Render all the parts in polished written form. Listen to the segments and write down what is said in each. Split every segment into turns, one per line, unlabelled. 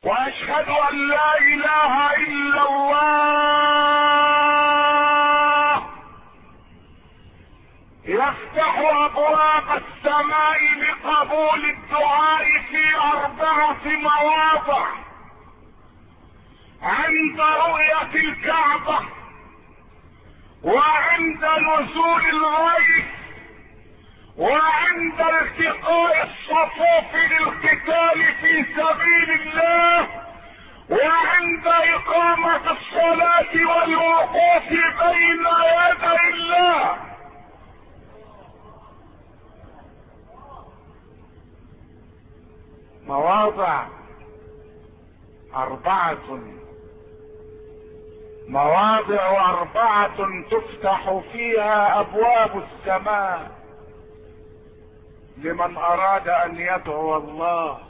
واشهد ان لا اله الا الله يفتح ابواب السماء بقبول الدعاء في 4 مواضع: عند رؤية الكعبة، وعند نزول الغيث، وعند التقاء الصفوف للقتال في سبيل الله، وعند إقامة الصلاة والوقوف بين يدي الله. مواضع 4، مواضع 4 تفتح فيها ابواب السماء لمن اراد ان يدعو الله.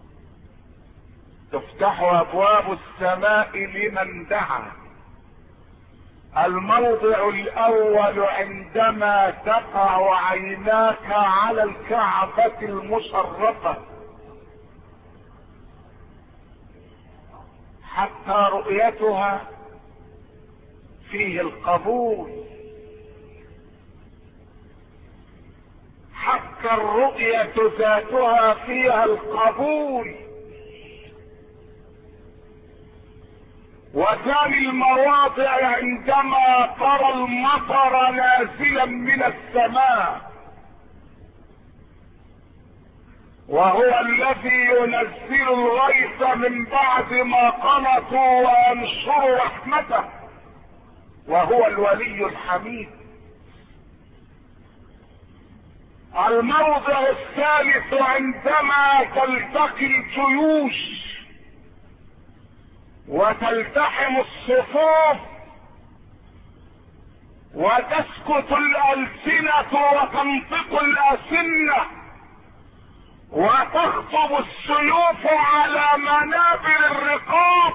تفتح ابواب السماء لمن دعا. الموضع الاول عندما تقع عيناك على الكعبة المشرفة حتى رؤيتها فيه القبول، حتى الرؤية ذاتها فيها القبول. وثاني المواضع عندما ترى المطر نازلا من السماء، وهو الذي ينزل الغيث من بعد ما قنطوا وينشر رحمته، وهو الولي الحميد. الموضع الثالث عندما تلتقي الجيوش وتلتحم الصفوف وتسكت الألسنة وتنطق الأسنة وتخطب السيوف على منابر الرقاب.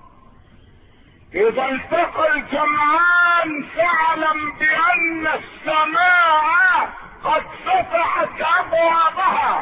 اذا التقى الجمعان فاعلم بان السماء قد فتحت ابوابها.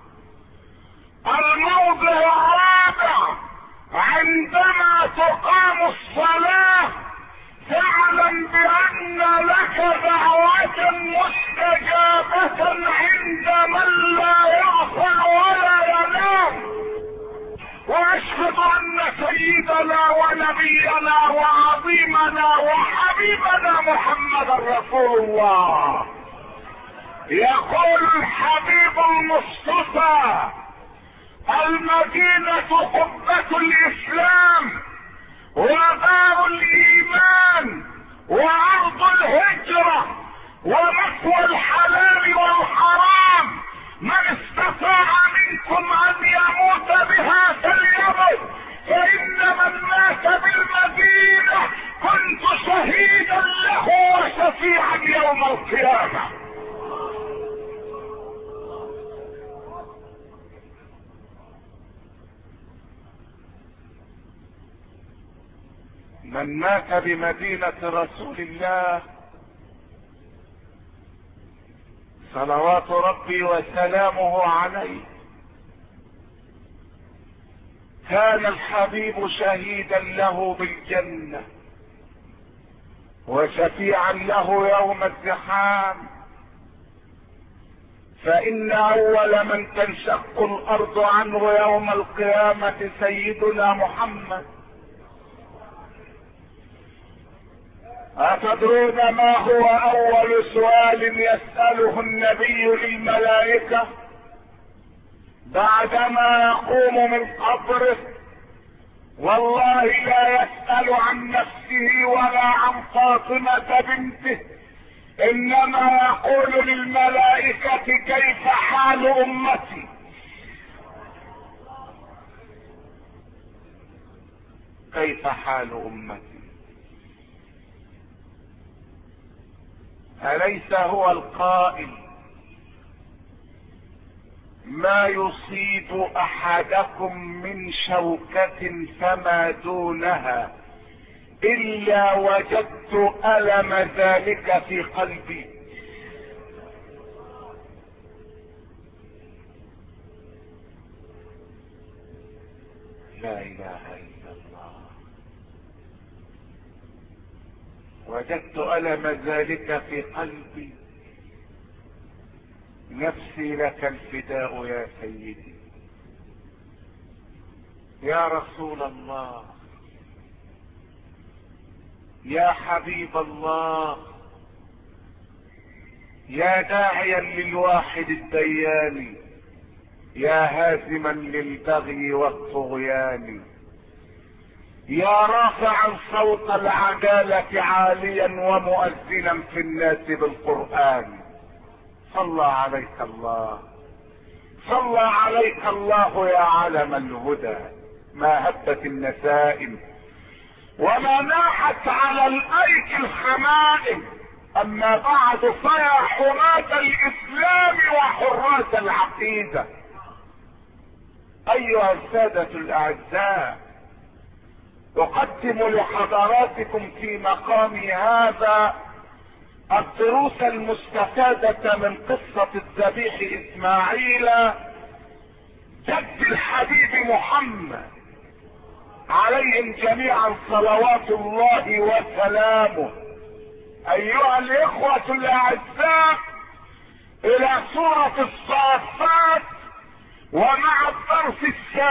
الموضع الرابع عندما تقام الصلاة فاعلم بان لك دعوة مستجابة عند من لا يغفل ولا ينام. واشهد ان سيدنا ونبينا وعظيمنا وحبيبنا محمد رسول الله. يقول الحبيب المصطفى: المدينة قبة الاسلام ودار الايمان وارض الهجرة ومثوى الحلال والحرام، من استطاع منكم ان يموت بها فليمت، فان من مات بالمدينة كنت شهيدا له وشفيعا يوم القيامة. من مات بمدينة رسول الله صلوات ربي وسلامه عليه كان الحبيب شهيدا له بالجنة وشفيعا له يوم الزحام، فإن أول من تنشق الأرض عنه يوم القيامة سيدنا محمد. أتدرون ما هو أول سؤال يسأله النبي للملائكة بعدما يقوم من قبره؟ والله لا يسأل عن نفسه ولا عن فاطمة بنته، إنما يقول للملائكة: كيف حال أمتي؟ كيف حال أمتي؟ أليس هو القائل: ما يصيب أحدكم من شوكة فما دونها إلا وجدت ألم ذلك في قلبي. لا لا اله الا الله. وجدت ألم ذلك في قلبي. نفسي لك الفداء يا سيدي يا رسول الله يا حبيب الله يا داعيا للواحد الديان يا هازما للبغي والطغيان يا رافعا صوت العدالة عاليا ومؤذنا في الناس بالقرآن. صلى عليك الله صلى عليك الله يا علم الهدى. ما هبت النسائم وما ناحت على الايك الحمائم. اما بعد فيا حماة الاسلام وحراس العقيدة ايها السادة الاعزاء، اقدم لحضراتكم في مقامي هذا الدروس المستفادة من قصة الذبيح اسماعيل جد الحبيب محمد عليهم جميعا صلوات الله وسلامه. ايها الاخوة الاعزاء، الى سورة الصافات ومع الدرس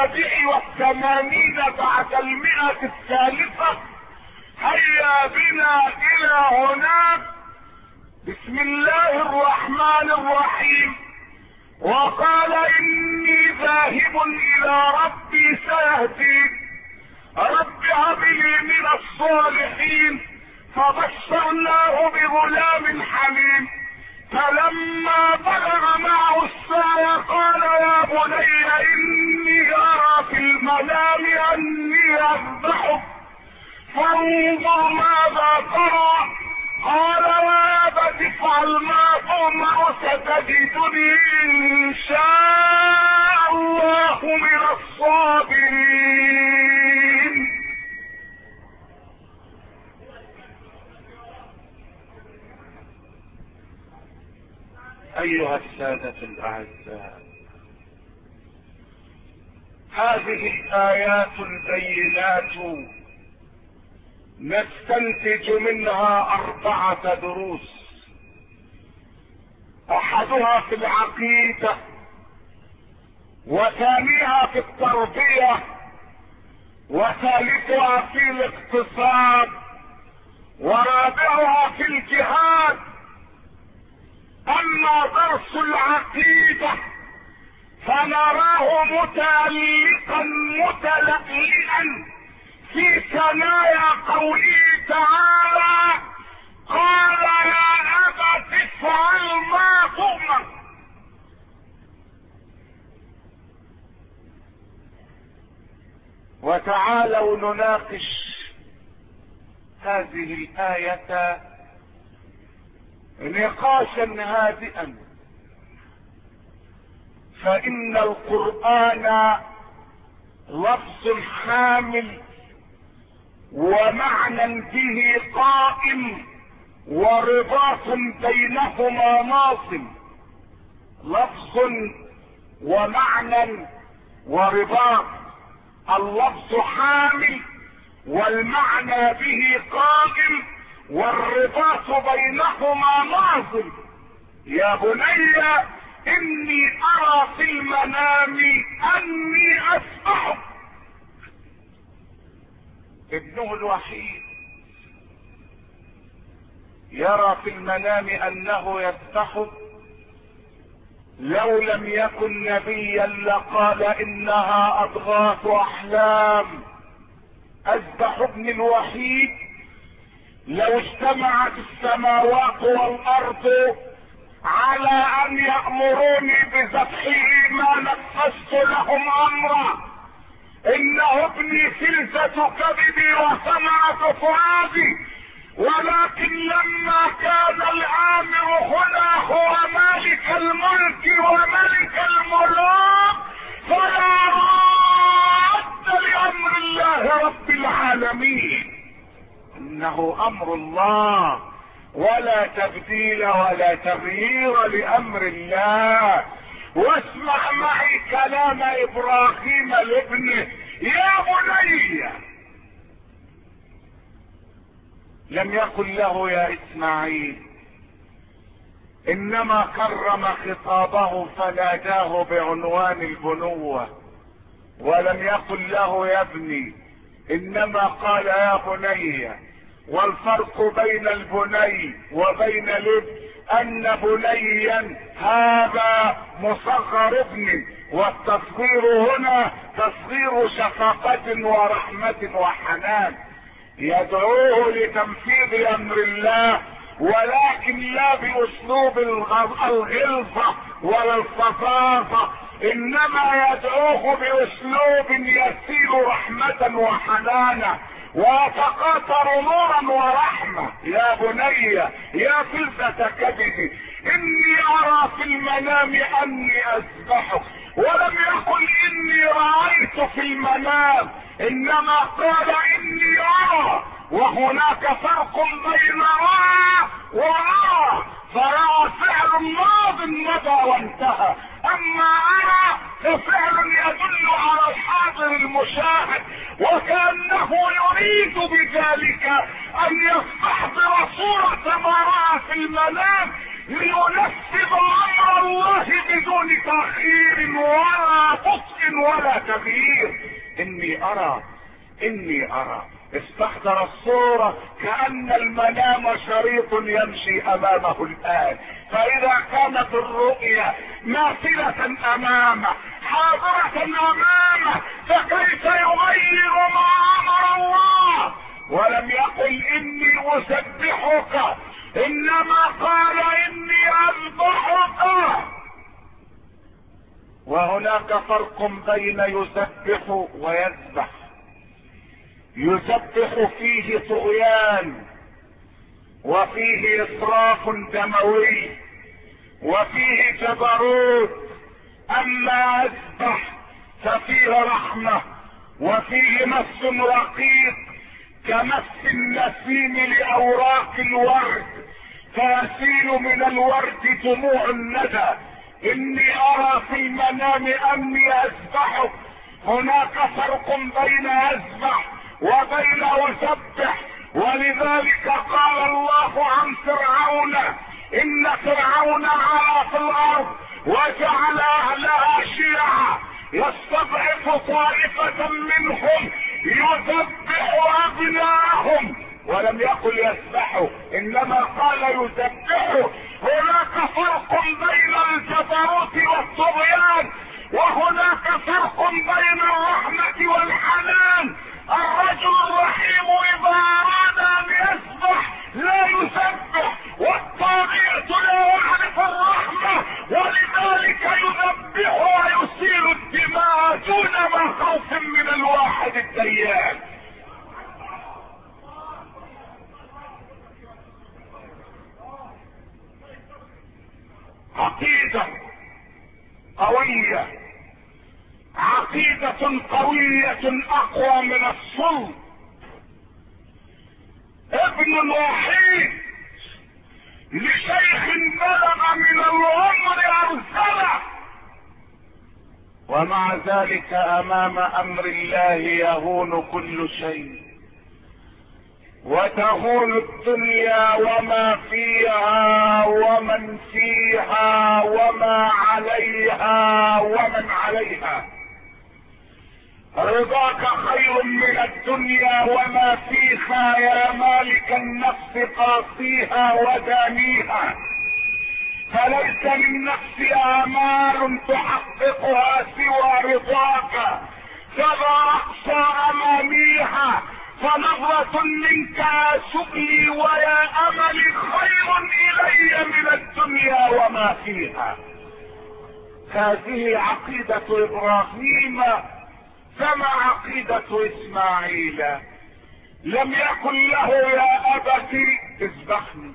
87 بعد 100 هيا بنا الى هناك. بسم الله الرحمن الرحيم. وقال اني ذاهب الى ربي سيهدين رب هب لي من الصالحين فبشرناه بغلام حليم فلما بلغ معه السعي قال يا بني اني ارى في المنام اني اذبحك فانظر ماذا ترى قال يا ابت افعل ما تؤمر ستجدني ان شاء الله من الصابرين. ايها السادة الاعزاء، هذه الايات البينات نستنتج منها 4 دروس. احدها في العقيدة، وثانيها في التربية، وثالثها في الاقتصاد، ورابعها في الجهاد. اما درس العقيدة فنراه متألقا متلألئا في ثنايا قوله تعالى قال يا أبت افعل ما تؤمر. وتعالوا نناقش هذه الآية نقاشا هادئا، فإن القرآن لفظ حامل ومعنى به قائم ورباط بينهما ناصب. لفظ ومعنى ورباط، اللفظ حامل والمعنى به قائم والرباط بينهما ناصب. يا بني اني ارى في المنام اني اذبحك. ابنه الوحيد يرى في المنام انه يذبحه. لو لم يكن نبيا لقال انها اضغاث احلام. اذبح ابني الوحيد. لو اجتمعت السماوات والارض على ان يأمروني بذبحه ما نفذت لهم امرا. انه ابني فلذة كبدي وثمرة فؤادي، ولكن لما كان الامر هنا هو مالك الملك وملك الملوك فلا رد لامر الله رب العالمين. انه امر الله ولا تبديل ولا تغيير لامر الله. واسمع معي كلام ابراهيم لابنه يا بني. لم يقل له يا اسماعيل، انما كرم خطابه فناداه بعنوان البنوة، ولم يقل له يا ابني، انما قال يا بني. والفرق بين البني وبين الابن ان بنيا هذا مصغر ابن، والتصغير هنا تصغير شفقة ورحمة وحنان، يدعوه لتنفيذ امر الله، ولكن لا باسلوب الغلظة ولا الفظاظة، انما يدعوه باسلوب يسيل رحمة وحنانا ويتقاطر نورا ورحمة. يا بني يا فلسة كبدي، اني ارى في المنام اني اذبحك، ولم يقل اني رأيت في المنام، انما قال اني ارى، وهناك فرق بين رأى ورأى، فرأى فعل ماض مضى وانتهى، اما ارى ففعل يدل على الحاضر المشاهد، وكأنه يريد بذلك ان يستحضر صورة ما رأى في المنام لينفذ امر الله بدون تأخير ولا بطء ولا تغيير. اني ارى استحضر الصورة كأن المنام شريط يمشي امامه الان، فاذا كانت الرؤيا ماثلة امامه حاضرة امامه فكيف يغير ما امر الله؟ ولم يقل اني اسبحك، انما قال اني اذبحك. وهناك فرق بين يسبح ويذبح. يسبح فيه طغيان، وفيه اسراف دموي، وفيه جبروت، اما اذبح ففيه رحمة، وفيه مس رقيق كمس النسيم لاوراق الورد، فيسيل من الورد دموع الندى. اني ارى في المنام اني اذبحك. هناك فرق بين اذبح وبين اسبح، ولذلك قال الله عن فرعون: ان فرعون علا في الارض وجعل اهلها شيعا يستضعف طائفة منهم يذبح ابناءهم. ولم يقل يذبحوا، انما قال يذبحوا. هناك فرق بين الجبروت والطغيان، وهناك فرق بين الرحمة والحنان. الرجل الرحيم اذا اراد ان يسبح لا يسبح، والطاغية لا يعرف الرحمة، ولذلك يذبح ويسيل الدماء دون ما خوف من الواحد الديان. عقيدة قوية، عقيدة قوية اقوى من الصلب. ابن وحيد لشيخ بلغ من العمر ارسله، ومع ذلك امام امر الله يهون كل شيء، وتهون الدنيا وما فيها ومن فيها وما عليها ومن عليها. رضاك خير من الدنيا وما فيها يا مالك النفس قاصيها ودانيها، فليس للنفس آمال تحققها سوى رضاك، فلا أقصى أمانيها، فنظرة منك يا سبلي ويا أملي خير إلي من الدنيا وما فيها. هذه عقيدة إبراهيم، فما عقيدة إسماعيل؟ لم يقل له يا أبت اذبحني،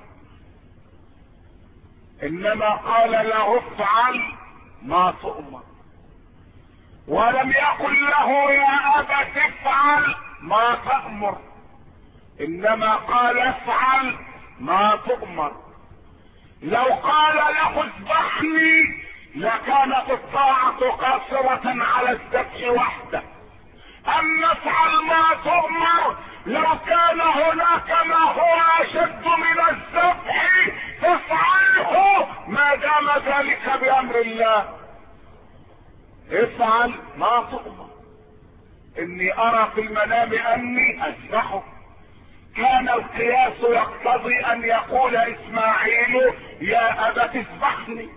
انما قال له افعل ما تؤمر. ولم يقل له يا ابت افعل ما تأمر، انما قال افعل ما تؤمر. لو قال له اذبحني لكانت الطاعة قاصرة على الذبح وحده، ان نفعل ما تؤمر. لو كان هناك ما هو اشد من الذبح فافعله ما دام ذلك بامر الله. افعل ما تؤمر. اني ارى في المنام اني اذبحه. كان القياس يقتضي ان يقول اسماعيل يا ابت اذبحني،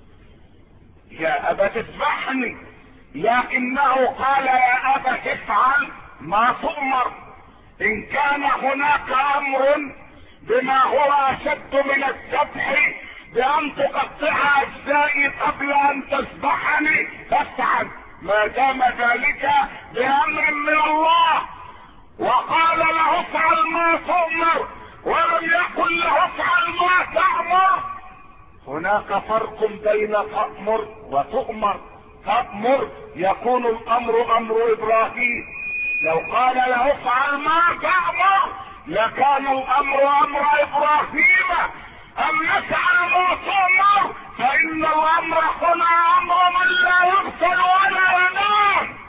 يا ابت اذبحني، لكنه قال يا ابت افعل ما تؤمر. ان كان هناك امر بما هو اشد من الذبح بان تقطع اجزائي قبل ان تذبحني فافعل ما دام ذلك بامر من الله. وقال له افعل ما تؤمر ولم يقل له افعل ما تأمر. هناك فرق بين تأمر وتؤمر. تأمر يكون الامر امر ابراهيم، لو قال له افعل ما تأمر لكان الامر امر ابراهيم. ام نفعل ما تؤمر فان الامر هنا امر من لا يغفل ولا ينام.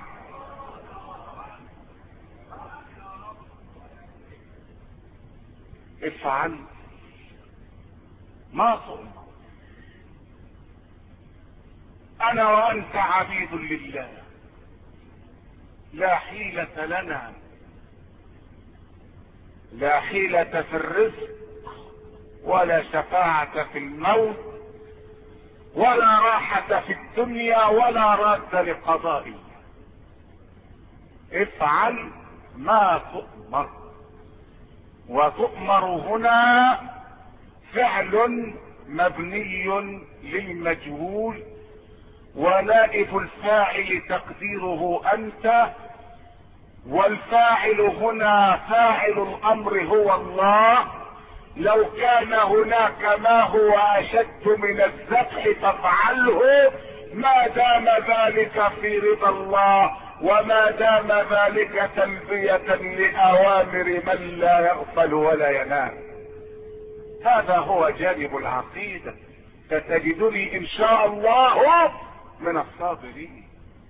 افعل ما تؤمر. انا وانت عبيد لله، لا حيلة لنا، لا حيلة في الرزق ولا شفاعة في الموت ولا راحة في الدنيا ولا راد لقضائه. افعل ما تؤمر. وتؤمر هنا فعل مبني للمجهول ونائب الفاعل تقديره انت، والفاعل هنا فاعل الامر هو الله. لو كان هناك ما هو اشد من الذبح فافعله ما دام ذلك في رضا الله وما دام ذلك تلبية لأوامر من لا يغفل ولا ينام. هذا هو جانب العقيدة. ستجدني ان شاء الله من الصابرين.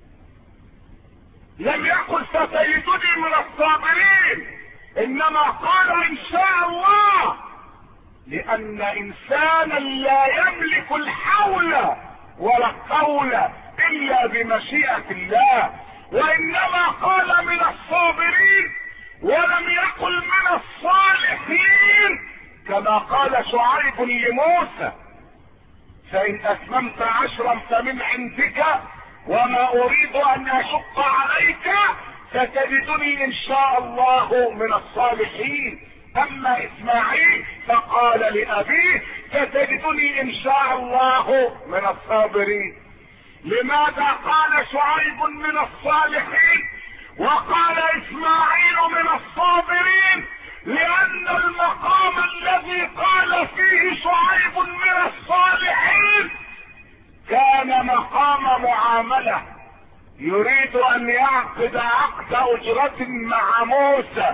لم يقل ستجدني من الصابرين، انما قال ان شاء الله، لان انسانا لا يملك الحول ولا القول الا بمشيئة الله. وانما قال من الصابرين ولم يقل من الصالحين، كما قال شعيب لموسى فان اتممت 10 فمن عندك وما اريد ان اشق عليك ستجدني ان شاء الله من الصالحين. اما اسماعيل فقال لابيه ستجدني ان شاء الله من الصابرين. لماذا قال شعيب من الصالحين وقال اسماعيل من الصابرين؟ لان المقام الذي قال فيه شعيب من الصالحين كان مقام معاملة، يريد ان يعقد عقد اجرة مع موسى،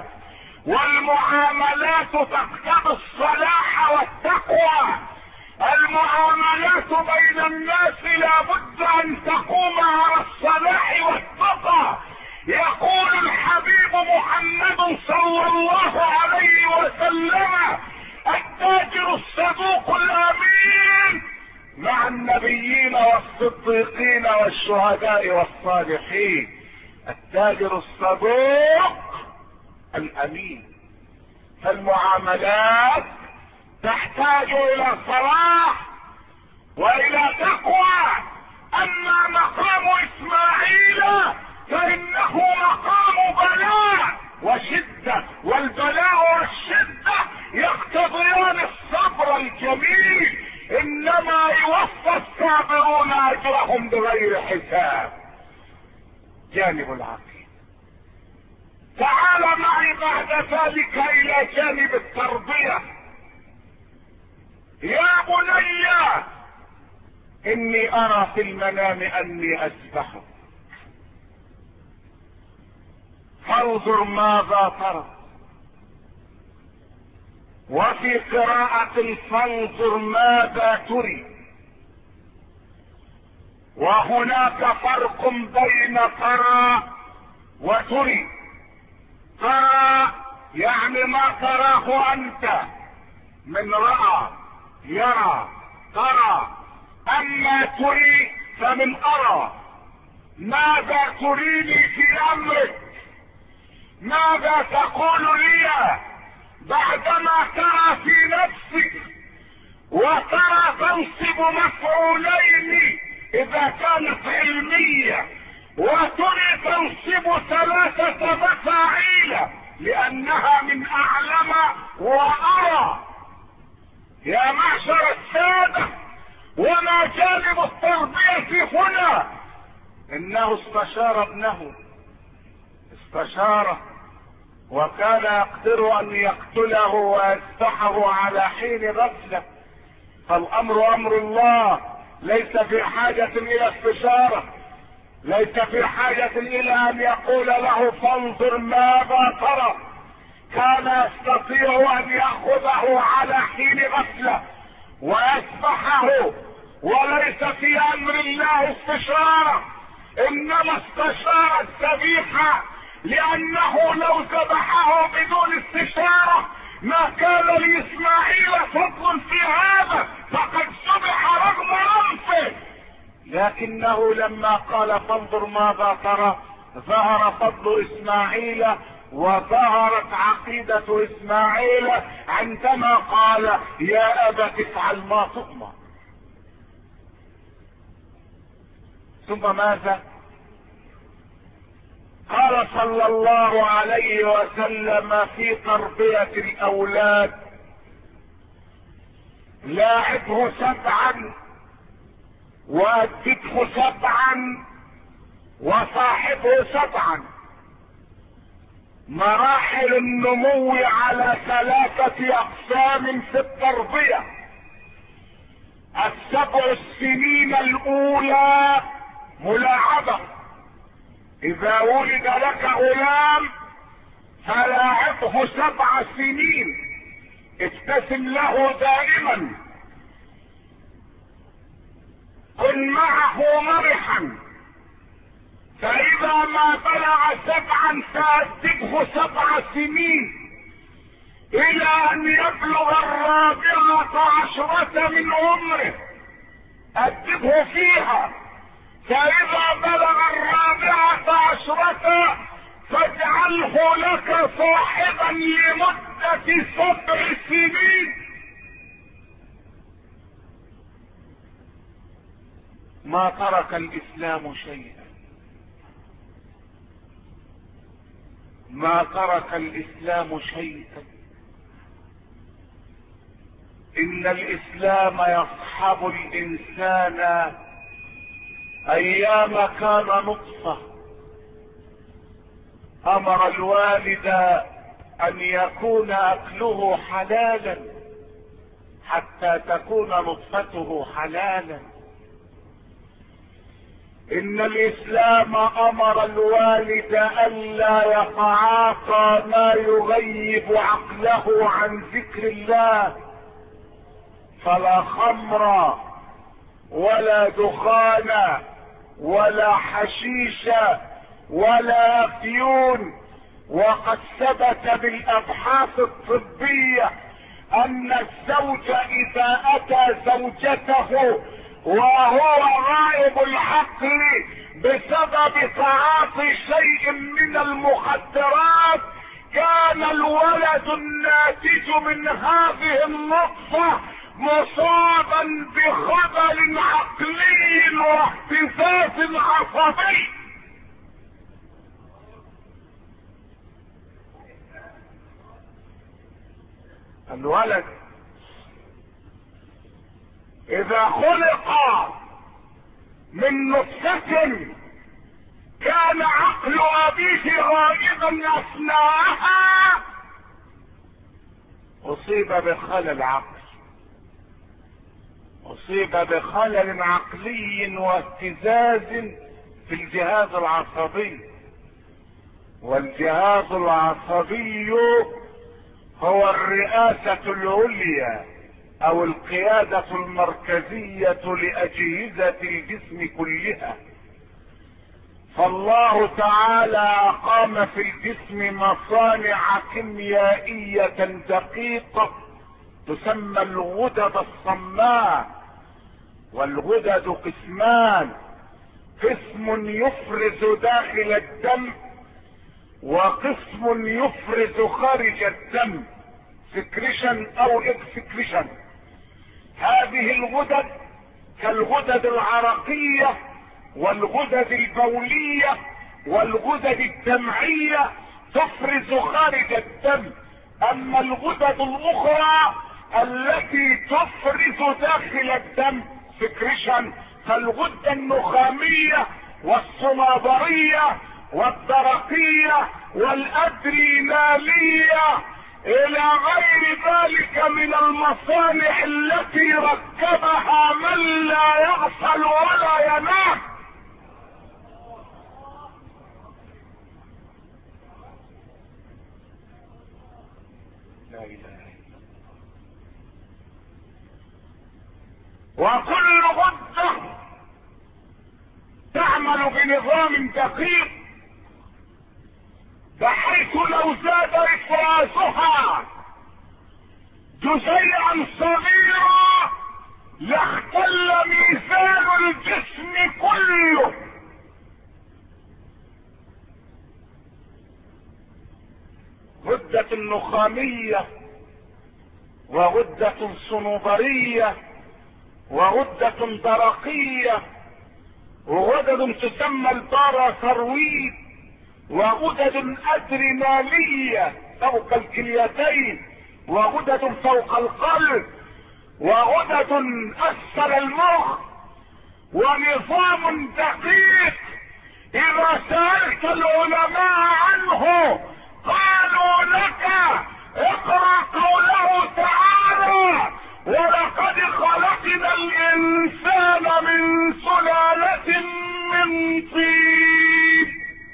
والمعاملات تقتضي الصلاح والتقوى. المعاملات بين الناس لابد ان تقوم على الصلاح والتقى. يقول الحبيب محمد صلى الله عليه وسلم التاجر الصدوق الامين مع النبيين والصديقين والشهداء والصالحين. التاجر الصدوق الامين. فالمعاملات تحتاج الى صلاح والى تقوى. اما مقام اسماعيل فانه مقام بلاء وشدة، والبلاء والشدة يقتضيان الصبر الجميل. انما يوفى الصابرون اجرهم بغير حساب. جانب العقيدة. تعال معي بعد ذلك الى جانب التربية. يا بني اني ارى في المنام اني اذبحك فانظر ماذا ترى. وفي قراءة فانظر ماذا تري. وهناك فرق بين ترى وتري. ترى يعني ما تراه انت، من رأى يرى ترى. اما تري فمن ارى. ماذا تريني في امرك؟ ماذا تقول لي بعدما ترى في نفسك وترى تنصب مفعولين اذا كانت علمية، وتري تنصب 3 مفاعيل لانها من اعلم وارى. يا معشر السادة، وما جانب التربية هنا؟ انه استشار ابنه، استشاره، وكان يقدر ان يقتله ويذبحه على حين غفلة. فالامر امر الله، ليس في حاجة الى استشارة، ليس في حاجة الى ان يقول له فانظر ماذا ترى. كان يستطيع ان يأخذه على حين غفلة ويذبحه، وليس في امر الله استشارة، انما استشار الذبيحة، لانه لو ذبحه بدون استشارة ما كان لاسماعيل فضل في هذا، فقد ذبح رغم انفه. لكنه لما قال فانظر ماذا ترى ظهر فضل اسماعيل، وظهرت عقيدة اسماعيل عندما قال يا ابت افعل ما تؤمر. ثم ماذا قال صلى الله عليه وسلم في تربية الاولاد؟ لاعبه 7 وادبه 7 وصاحبه 7. مراحل النمو على 3 اقسام في التربية. 7 السنين الاولى ملاعبة. اذا ولد لك غلام فلاعبه 7 سنين، ابتسم له دائما، كن معه مرحا. فاذا ما بلغ 7 فادبه 7 سنين الى ان يبلغ 14 من عمره، ادبه فيها. فاذا بلغ 14 فاجعله لك صاحبا لمدة 7 سنين. ما ترك الاسلام شيئا، ما ترك الاسلام شيئا. ان الاسلام يصحب الانسان ايام كان نطفة. امر الوالد ان يكون اكله حلالا حتى تكون نطفته حلالا. ان الاسلام امر الوالد الا يتعاطى ما يغيب عقله عن ذكر الله، فلا خمر ولا دخان ولا حشيش ولا افيون. وقد ثبت بالابحاث الطبية ان الزوج اذا اتى زوجته وهو غائب العقل بسبب تعاطي شيء من المخدرات، كان الولد الناتج من هذه النطفة مصابا بخلل عقلي واهتزاز عصبي. الولد اذا خلق من نطفة كان عقل ابيه غائبا اثناءها، اصيب بخلل عقل، اصيب بخلل عقلي واهتزاز في الجهاز العصبي. والجهاز العصبي هو الرئاسة العليا او القيادة المركزية لاجهزة الجسم كلها. فالله تعالى اقام في الجسم مصانع كيميائية دقيقة تسمى الغدد الصماء. والغدد قسمان: قسم يفرز داخل الدم، وقسم يفرز خارج الدم، سكريشن او اكسكريشن. هذه الغدد كالغدد العرقية والغدد البولية والغدد الدمعية تفرز خارج الدم. اما الغدد الاخرى التي تفرز داخل الدم سكريشن كالغدة النخامية والصنابرية والدرقية والادرينالية الى غير ذلك من المصانع التي ركبها من لا يغفل ولا ينام. لا اله الا الله. وكل غدة تعمل بنظام دقيق بحيث لو زاد افرازها جزيئا صغيرا لاختل ميزان الجسم كله. غدة النخامية وغدة صنوبرية وغدة درقية وغدد تسمى الباراثرويد وغدد ادرينالية فوق الكليتين وغدد فوق القلب وغدد اسفل المخ، ونظام دقيق اذا سألت العلماء عنه قالوا لك اقرأ قوله تعالى: ولقد خلقنا الانسان من سلالة من طين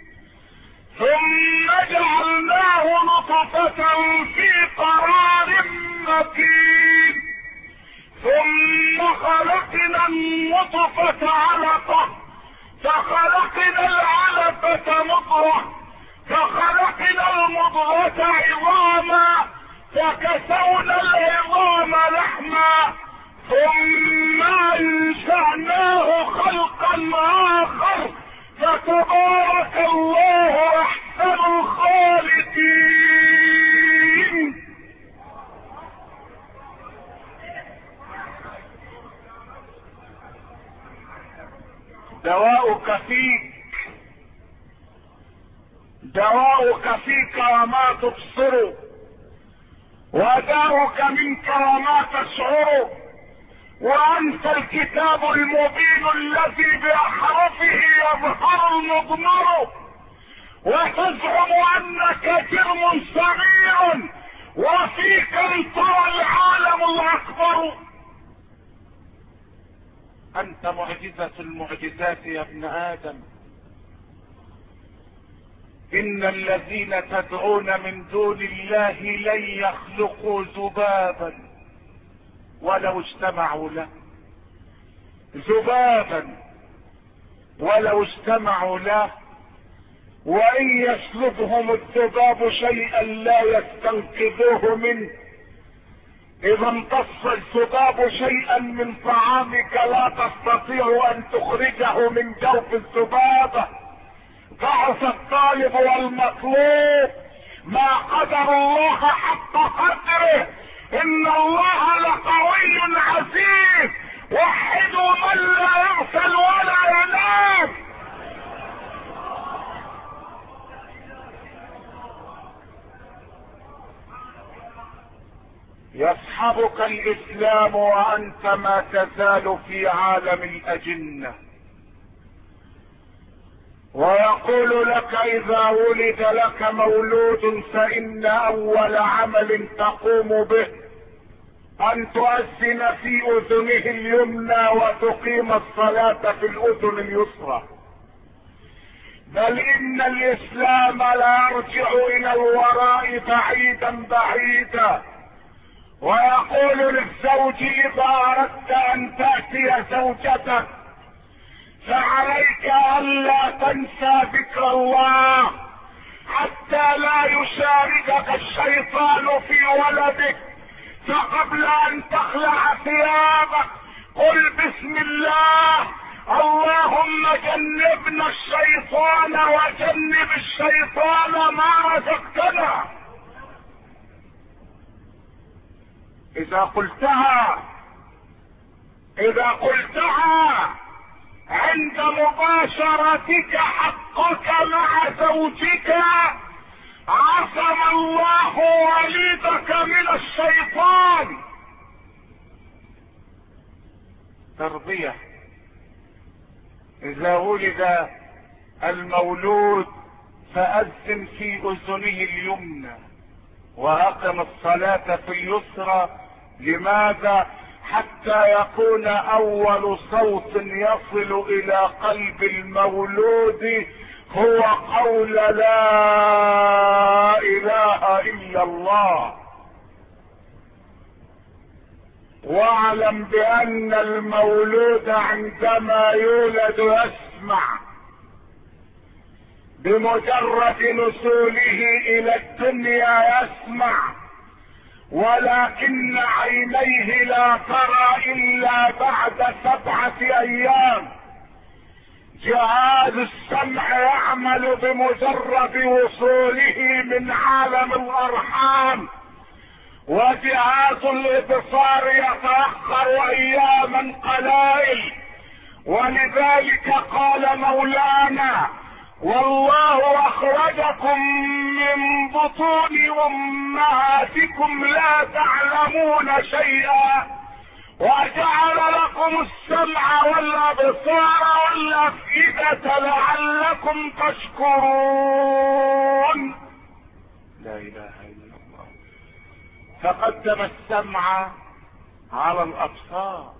ثم جعلناه نطفة في قرار مكين ثم خلقنا النطفة علقة فخلقنا العلقة مضغة فخلقنا المضغة عظاما فكسونا العظام لحما ثم انشأناه خلقا آخر فتبارك الله احسن الخالقين. دواؤك فيك وما تبصر وداؤك منك وما تشعر، وانت الكتاب المبين الذي باحرفه يظهر المضمر، وتزعم انك جرم صغير وفيك انترى العالم الاكبر. انت معجزة المعجزات يا ابن ادم. ان الذين تدعون من دون الله لن يخلقوا ذبابا ولو اجتمعوا له، ذبابا ولو اجتمعوا له، وان يسلبهم الذباب شيئا لا يستنقذوه منه. اذا امتص الذباب شيئا من طعامك لا تستطيع ان تخرجه من جوف الذبابة. ضعف الطالب والمطلوب، ما قدر الله حق قدره. ان الله لقوي عزيز، وحدوا من لا يغفل ولا ينام. يصحبك الاسلام وانت ما تزال في عالم الاجنة، ويقول لك اذا ولد لك مولود فان اول عمل تقوم به ان تؤذن في اذنه اليمنى وتقيم الصلاة في الاذن اليسرى. بل ان الاسلام لا يرجع الى الوراء بعيدا بعيدا، ويقول للزوج اذا اردت ان تأتي زوجتك فعليك الا تنسى ذكر الله حتى لا يشاركك الشيطان في ولدك. فقبل ان تخلع ثيابك قل بسم الله، اللهم جنبنا الشيطان وجنب الشيطان ما رزقتنا. اذا قلتها عند مباشرتك حقك مع زوجك عصم الله وليدك من الشيطان. تربية. اذا ولد المولود فأذن في اذنه اليمنى واقم الصلاة في اليسرى. لماذا؟ حتى يكون اول صوت يصل الى قلب المولود هو قول لا اله الا الله. واعلم بان المولود عندما يولد يسمع بمجرد نزوله الى الدنيا يسمع، ولكن عينيه لا ترى الا بعد 7 ايام. جهاز السمع يعمل بمجرد وصوله من عالم الارحام، وجهاز الابصار يتاخر اياما قلائل. ولذلك قال مولانا: والله اخرجكم من بطون امهاتكم لا تعلمون شيئا وجعل لكم السمع والابصار والافئدة لعلكم تشكرون. لا اله الا الله. فقدم السمع على الابصار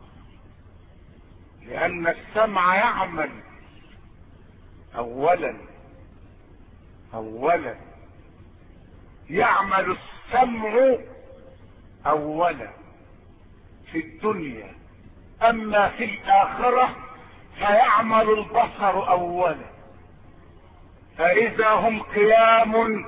لان السمع يعمل اولا يعمل السمع اولا في الدنيا، اما في الاخرة فيعمل البصر اولا. فاذا هم قيام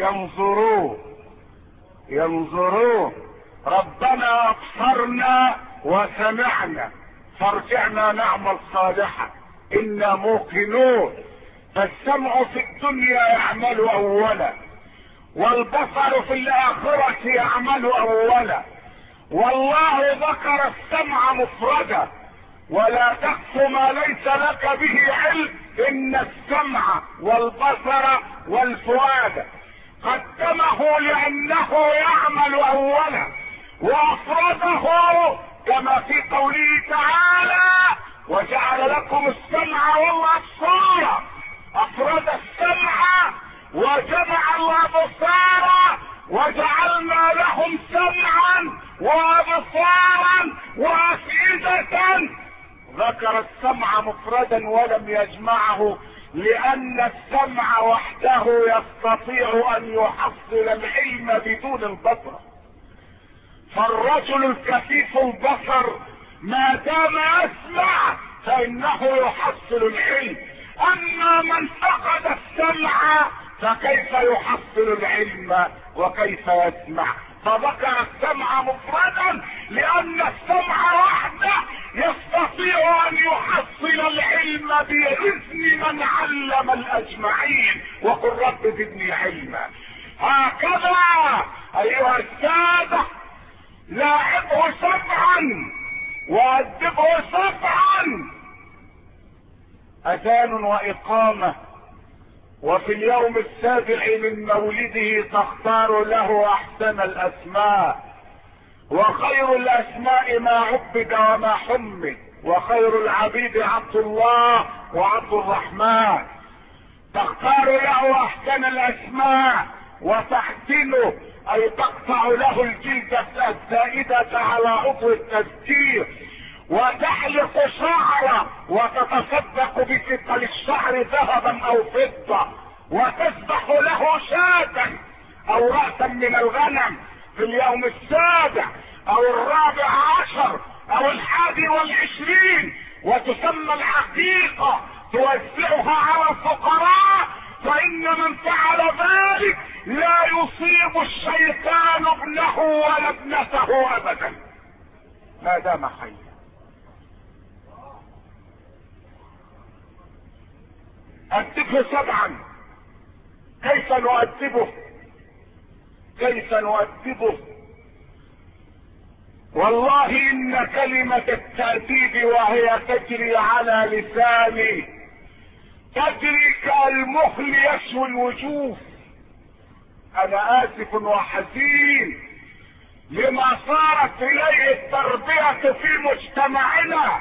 ينظرون ربنا ابصرنا وسمعنا فارجعنا نعمل صالحا انا موقنون. فالسمع في الدنيا يعمل اولا، والبصر في الاخرة يعمل اولا. والله ذكر السمع مفردا: ولا تقف ما ليس لك به علم ان السمع والبصر والفؤاد. قدمه لانه يعمل اولا، وافرده كما في قوله تعالى: وجعل لكم السمع والابصار. افرد السمع وجمع الابصار وجعلنا لهم سمعا وابصارا وافئدة. ذكر السمع مفردا ولم يجمعه لان السمع وحده يستطيع ان يحصل العلم بدون البصر. فالرجل الكفيف البصر ما دام يسمع فانه يحصل العلم، اما من فقد السمع فكيف يحصل العلم وكيف يسمع؟ فذكر السمع مفردا لان السمع وحده يستطيع ان يحصل العلم باذن من علم الاجمعين. وقل رب زدني علما. هكذا ايها الساده لاعبه سمعا وادبه سبعا. اذان واقامه، وفي اليوم السابع من مولده تختار له احسن الاسماء، وخير الاسماء ما عبد وما حمد، وخير العبيد عبد الله وعبد الرحمن. تختار له احسن الاسماء وتحسنه اي تقطع له الجلد الزائدة على عضو التذكير، وتحلق شعره وتتصدق بثقل الشعر ذهبا او فضة، وتذبح له شاة او رأسا من الغنم في اليوم السابع او 14 او 21 وتسمى الحقيقة توزعها على الفقراء، فإن من فعل ذلك لا يصيب الشيطان ابنه ولا ابنته أبدا ما دام حيا. أدبه سبعا. كيف نؤدبه؟ كيف نؤدبه؟ والله إن كلمة التأديب وهي تجري على لساني تجري كالمخل يشوي الوجوه. أنا آسف وحزين لما صارت إليه التربية في مجتمعنا.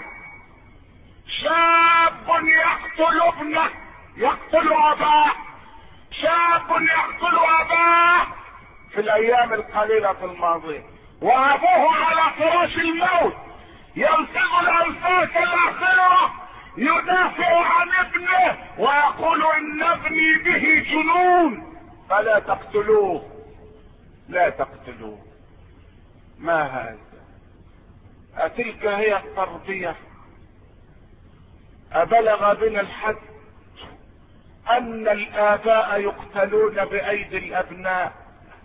شاب يقتل ابنه، يقتل أباه، شاب يقتل أباه في الأيام القليلة الماضية، وأبوه على فراش الموت يلتقي الأنفاس الأخيرة يدافع عن ابنه ويقول إن ابني به جنون فلا تقتلوه، لا تقتلوه. ما هذا؟ أتلك هي التربية؟ أبلغ بنا الحد أن الآباء يقتلون بأيدي الأبناء؟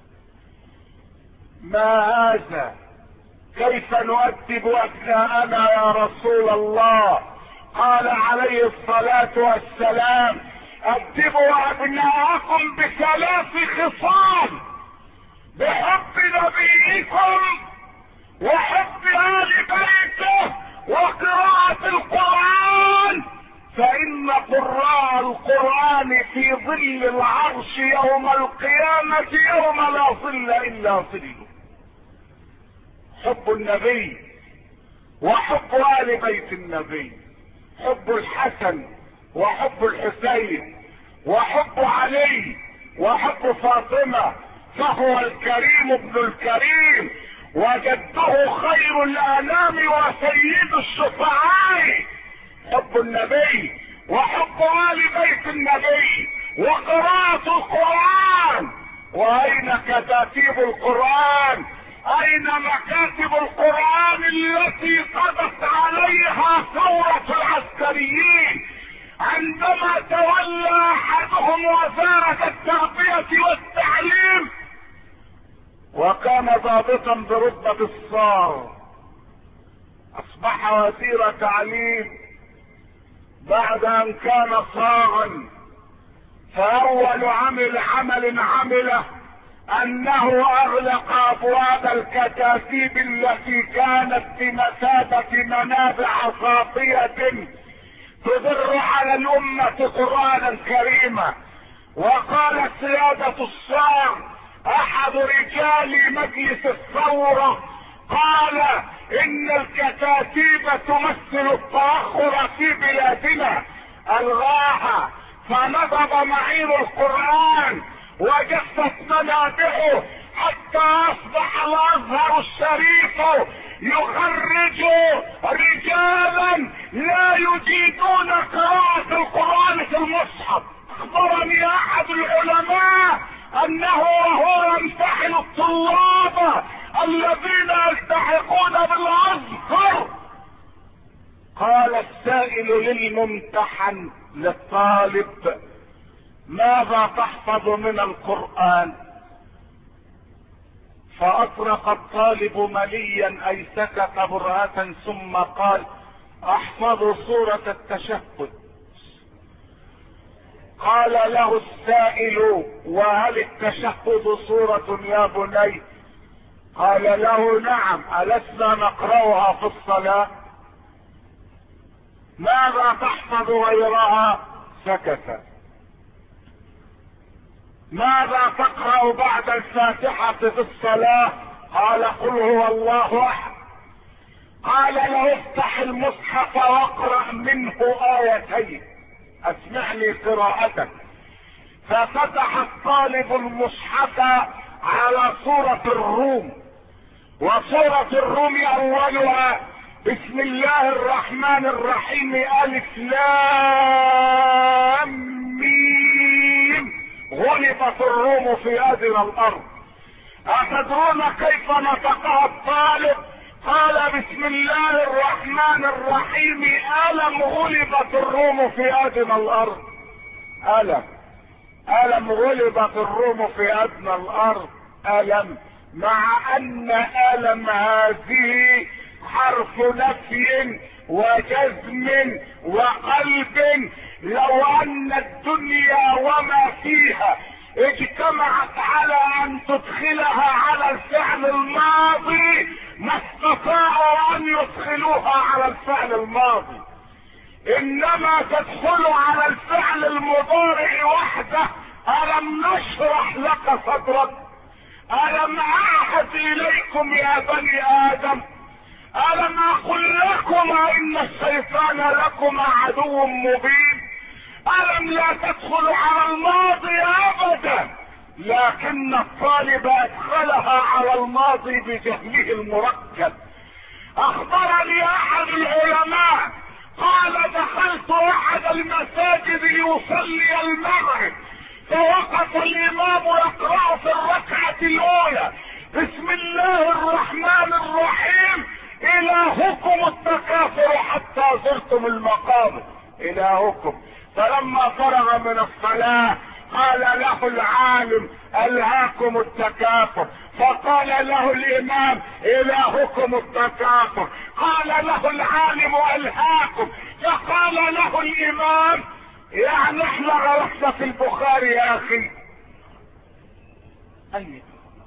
ما هذا؟ كيف نؤدب أبناءنا يا رسول الله؟ قال عليه الصلاة والسلام أدبوا أبناءكم بثلاث خصال: بحب نبيكم وحب آل بيته وقراءة القرآن، فإن قراء القرآن في ظل العرش يوم القيامة يوم لا ظل إلا ظله. حب النبي وحب آل بيت النبي، حب الحسن وحب الحسين وحب علي وحب فاطمة، فهو الكريم ابن الكريم وجده خير الانام وسيد الشفعاء. حب النبي وحب آل بيت النبي وقراءة القرآن. واين كتاتيب القرآن؟ اين مكاتب القرآن التي قضت عليها ثورة العسكريين عندما تولى احدهم وزارة التربية والتعليم وكان ضابطا برتبة الصار، اصبح وزير تعليم بعد ان كان صاغا، فاول عمل عمله انه اغلق ابواب الكتاتيب التي كانت بمثابة منابع صافية تدر على الامة قرآنا كريما. وقال سيادة الصاغ احد رجال مجلس الثورة قال ان الكتاتيب تمثل التأخر في بلادنا، الغاها فنضب معين القرآن وجفت منابعه حتى اصبح الازهر الشريف يخرج رجالا لا يجيدون قراءة القرآن في المصحف. اخبرني احد العلماء انه وهو يمتحن الطلاب الذين يلتحقون بالازهر قال السائل للممتحن للطالب: ماذا تحفظ من القرآن؟ فاطرق الطالب مليا اي سكت برهة ثم قال: احفظ سورة التشهد. قال له السائل: وهل التشهد سورة يا بني؟ قال له: نعم، ألسنا نقرأها في الصلاة؟ ماذا تحفظ غيرها؟ سكت. ماذا تقرأ بعد الفاتحة في الصلاة؟ قال: قل هو الله أحد. قال له: افتح المصحف واقرأ منه آيتين، اسمعني قراءتك. ففتح الطالب المصحف على سورة الروم، وسورة الروم اولها بسم الله الرحمن الرحيم الف لام ميم غلبت الروم في ادنى الارض. اتدرون كيف نطقها الطالب؟ قال بسم الله الرحمن الرحيم ألم غلبت الروم في أدنى الأرض. ألم غلبت الروم في أدنى الأرض. ألم، مع أن ألم هذه حرف نفي وجزم وقلب. لو أن الدنيا وما فيها اجتمعت على أن تدخلها على الفعل الماضي ما استطاعوا أن يدخلوها على الفعل الماضي، إنما تدخل على الفعل المضارع وحده. ألم نشرح لك صدرك، ألم أعهد إليكم يا بني آدم، ألم أقل لكم إن الشيطان لكم عدو مبين. ألم لا تدخل على الماضي أبدا، لكن الطالب أدخلها على الماضي بجهله المركب. أخبرني أحد العلماء قال دخلت أحد المساجد ليصلي المغرب، فوقف الإمام يقرأ في الركعة الأولى بسم الله الرحمن الرحيم إلهكم التكاثر حتى زرتم المقابر. إلهكم. فلما فرغ من الصلاة قال له العالم ألهاكم التكاثر، فقال له الإمام إلهكم التكاثر، قال له العالم ألهاكم، فقال له الإمام يعني احنا غلطنا في البخاري يا أخي. أي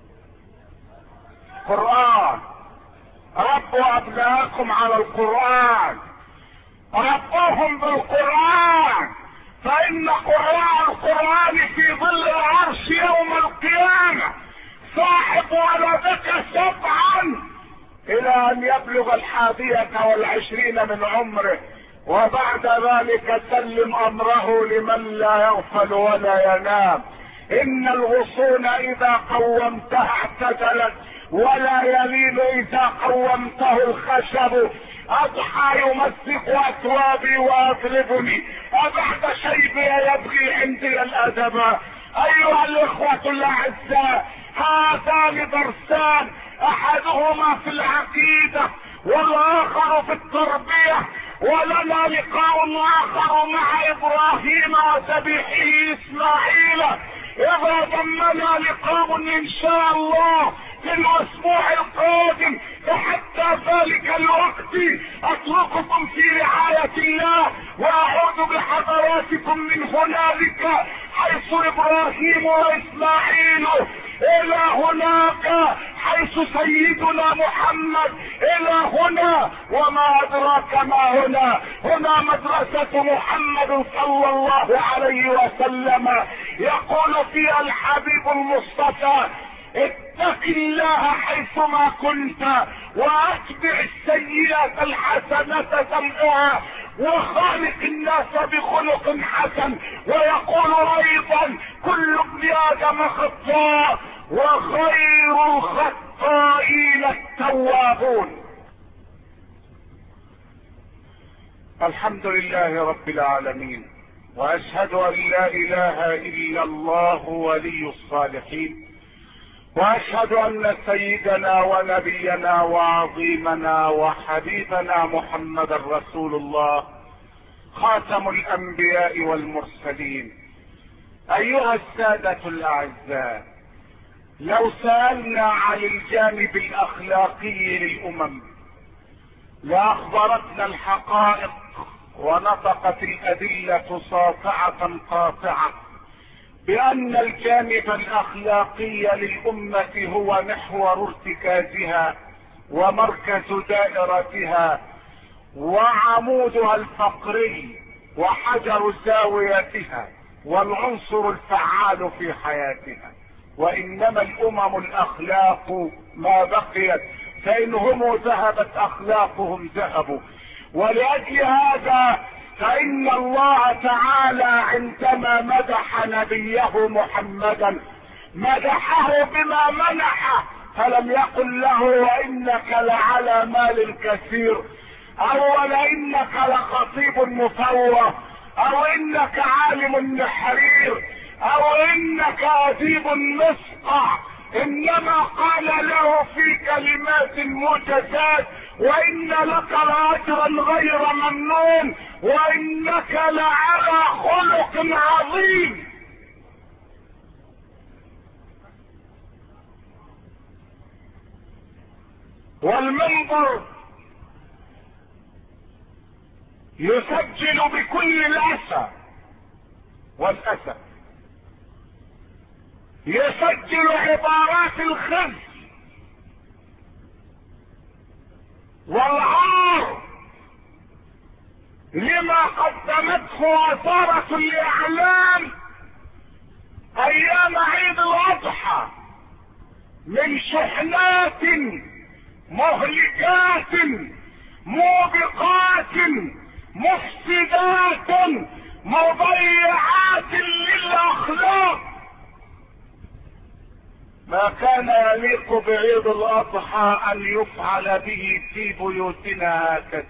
قرآن، ربوا أبناءكم على القرآن، ربوهم بالقرآن، فإن قراء القرآن في ظل العرش يوم القيامة صاحب ولدك سبعا إلى أن يبلغ 21 من عمره، وبعد ذلك سلم أمره لمن لا يغفل ولا ينام. إن الغصون إذا قومتها اعتدلت، ولا يلين إذا قومته الخشب. أضحى يمسك أثوابي وأضربني، أبعد شيبي يبغي عندي الأدب. أيها الإخوة الأعزاء، هذان درسان، أحدهما في العقيدة والآخر في التربية، ولنا لقاء آخر مع إبراهيم وذبيحه إسماعيل إذا ضمنا لقاء إن شاء الله في الأسبوع القادم. فحتى ذلك الوقت أترككم في رعاية الله، وأعود بحضراتكم من هنالك حيث إبراهيم وإسماعيل إلى هناك حيث سيدنا محمد إلى هنا، وما أدراك ما هنا. هنا مدرسة محمد صلى الله عليه وسلم، يقول فيها الحبيب المصطفى اتق الله حيثما كنت، واتبع السيئة الحسنة تمحها، وخالق الناس بخلق حسن. ويقول ايضا كل ابن ادم خطاء وخير الخطائين التوابون. الحمد لله رب العالمين، واشهد ان لا اله الا الله ولي الصالحين، واشهد ان سيدنا ونبينا وعظيمنا وحبيبنا محمد رسول الله خاتم الانبياء والمرسلين. ايها السادة الاعزاء، لو سألنا عن الجانب الاخلاقي للامم لاخبرتنا الحقائق ونطقت الادلة ساطعة قاطعة بأن الجانب الأخلاقي للأمة هو محور ارتكازها ومركز دائرتها وعمودها الفقري وحجر زاويتها والعنصر الفعال في حياتها. وإنما الأمم الأخلاق ما بقيت، فإنهم ذهبت أخلاقهم ذهبوا. ولأجل هذا فإن الله تعالى عندما مدح نبيه محمدا مدحه بما منحه، فلم يقل له وإنك لعلى مال كثير، أو لإنك لخطيب مفوه، أو إنك عالم نحرير، أو إنك أديب مسقع. إنما كما قال له في كلمات موجزات: وإن لك لأجرا غير ممنون، وإنك لعلى خلق عظيم. والمنبر يسجل بكل الأسى والأسى، يسجل عبارات الخزي والعار لما قدمته وزارة الإعلام أيام عيد الأضحى من شحنات مهلكات موبقات مفسدات مضيعات للأخلاق. ما كان يليق بعيد الأضحى أن يفعل به في بيوتنا هكذا.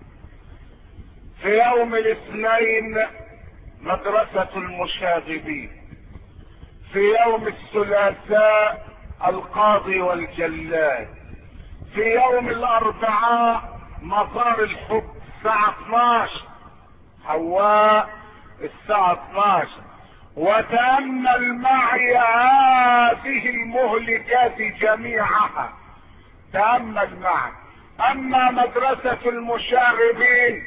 في يوم الاثنين مدرسة المشاغبين، في يوم الثلاثاء القاضي والجلاد، في يوم الاربعاء مطار الحب الساعة 12، حواء الساعة 12. وتأمل معي هذه المهلكات جميعها، تأمل معي. اما مدرسة المشاغبين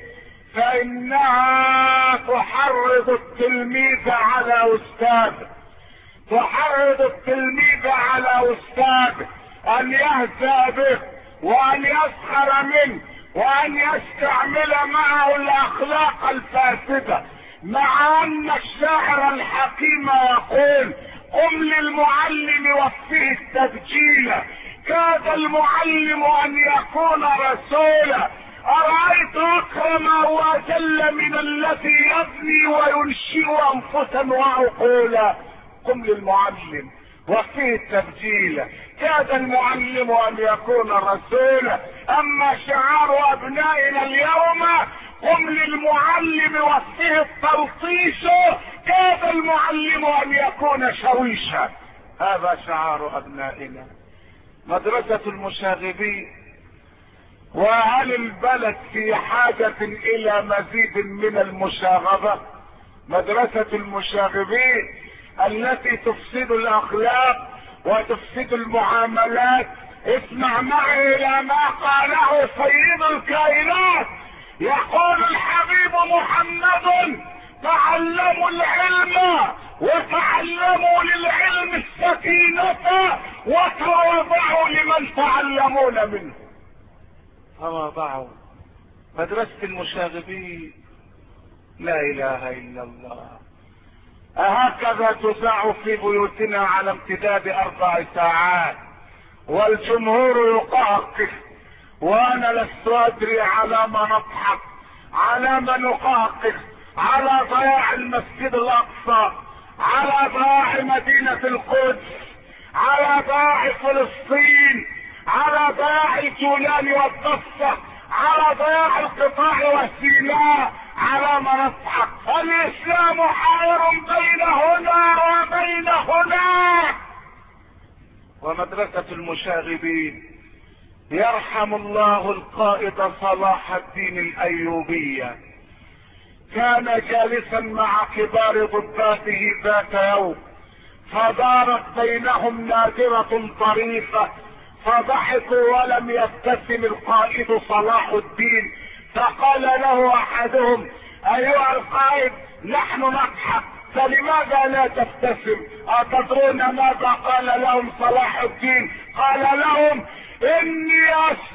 فانها تحرض التلميذ على استاذه، تحرض التلميذ على استاذه ان يهزأ به وان يسخر منه وان يستعمل معه الاخلاق الفاسدة، مع ان الشاعر الحكيم يقول: قم للمعلم وفيه التبجيل، كاد المعلم ان يكون رسولا. أرأيت أكرم وأجل من الذي يبني وينشئ أنفسا وعقولا. قم للمعلم وفيه التبجيل، كاد المعلم أن يكون رسولا. أما شعار أبنائنا اليوم: قم للمعلم وفيه التلطيش، كاد المعلم أن يكون شويشا. هذا شعار أبنائنا. مدرسة المشاغبين. وهل البلد في حاجة إلى مزيد من المشاغبة؟ مدرسة المشاغبين التي تفسد الأخلاق وتفسد المعاملات. اسمع معي إلى ما قاله سيد الكائنات، يقول الحبيب محمد: تعلموا العلم وتعلموا للعلم السكينة وتواضعوا لمن تعلمون منه. تواضعوا. مدرسة المشاغبين، لا اله الا الله. هكذا تذاع في بيوتنا على امتداد 4 ساعات والجمهور يقهقه، وانا لست ادري على ما نضحك، على ما نقهقه، على ضياع المسجد الاقصى، على ضياع مدينة القدس، على ضياع فلسطين، على ضياع الجولان والضفة، على ضياع القطاع وسيناء، على ما نضحك. الاسلام حائر بين هنا وبين هناك. ومدرسة المشاغبين، يرحم الله القائد صلاح الدين الايوبية، كان جالسا مع كبار ضباطه ذات يوم، فدارت بينهم نادرة طريفة، فضحكوا ولم يبتسم القائد صلاح الدين، فقال له احدهم: ايها القائد، نحن نضحك فلماذا لا تبتسم؟ اتدرون ماذا قال لهم صلاح الدين؟ قال لهم: اني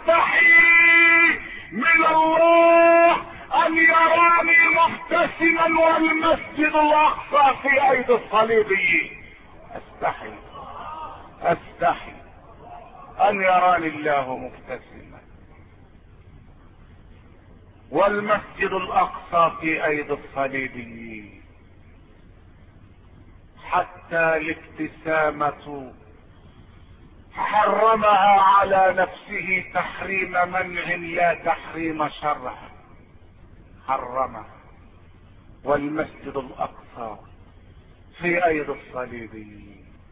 استحي من الله ان يراني مبتسما والمسجد الاقصى في ايدي الصليبيين. استحي ان يراني الله مبتسما والمسجد الاقصى في ايدي الصليبيين. حتى الابتسامة حرمها على نفسه تحريم منع لا تحريم شرع، حرمها. والمسجد الاقصى في ايدي الصليبيين.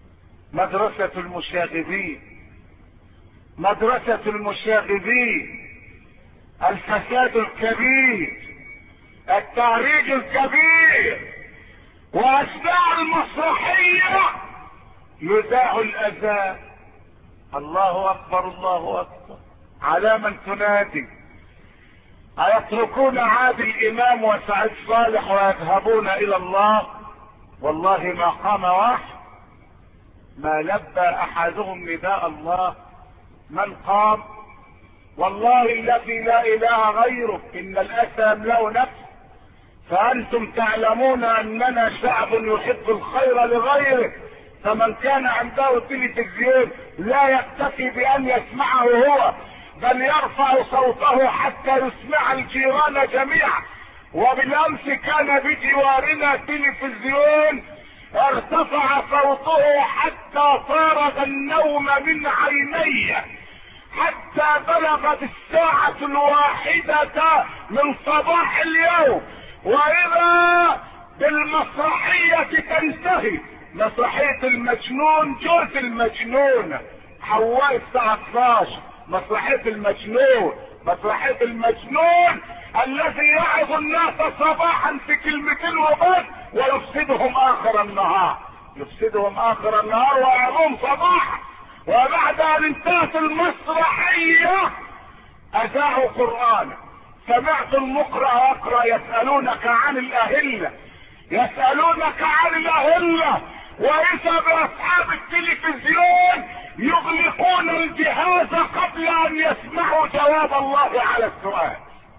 مدرسة المشاغبين، مدرسة المشاغبين، الفساد الكبير، التهريج الكبير، وأثناء المسرحية يذاع الأذان. الله أكبر الله أكبر. على من تنادي؟ أيتركون عادل إمام وسعيد صالح ويذهبون إلى الله؟ والله ما قام واحد، ما لبى أحدهم نداء الله. من قام؟ والله الذي لا إله غيره إن الأسى يملأ نفسه، فأنتم تعلمون أننا شعب يحب الخير لغيره، فمن كان عنده تلفزيون لا يكتفي بأن يسمعه هو، بل يرفع صوته حتى يسمع الجيران جميعا. وبالأمس كان بجوارنا تلفزيون ارتفع صوته حتى طارد النوم من عيني، حتى بلغت الساعة 1 من صباح اليوم، وإذا بالمسرحية تنتهي، مسرحية المجنون جوز المجنون، حواء الساعة 12، مسرحية المجنون، مسرحية المجنون الذي يعظ الناس صباحا في كلمتين وبس ويفسدهم آخر النهار، يفسدهم آخر النهار ويعظهم صباحا. وبعد ان انتهت المسرحية اذاعوا قرآن. سمعت المقرأ يقرأ يسألونك عن الأهلة، يسألونك عن الأهلة، وإذا بأصحاب التلفزيون يغلقون الجهاز قبل أن يسمعوا جواب الله على السؤال.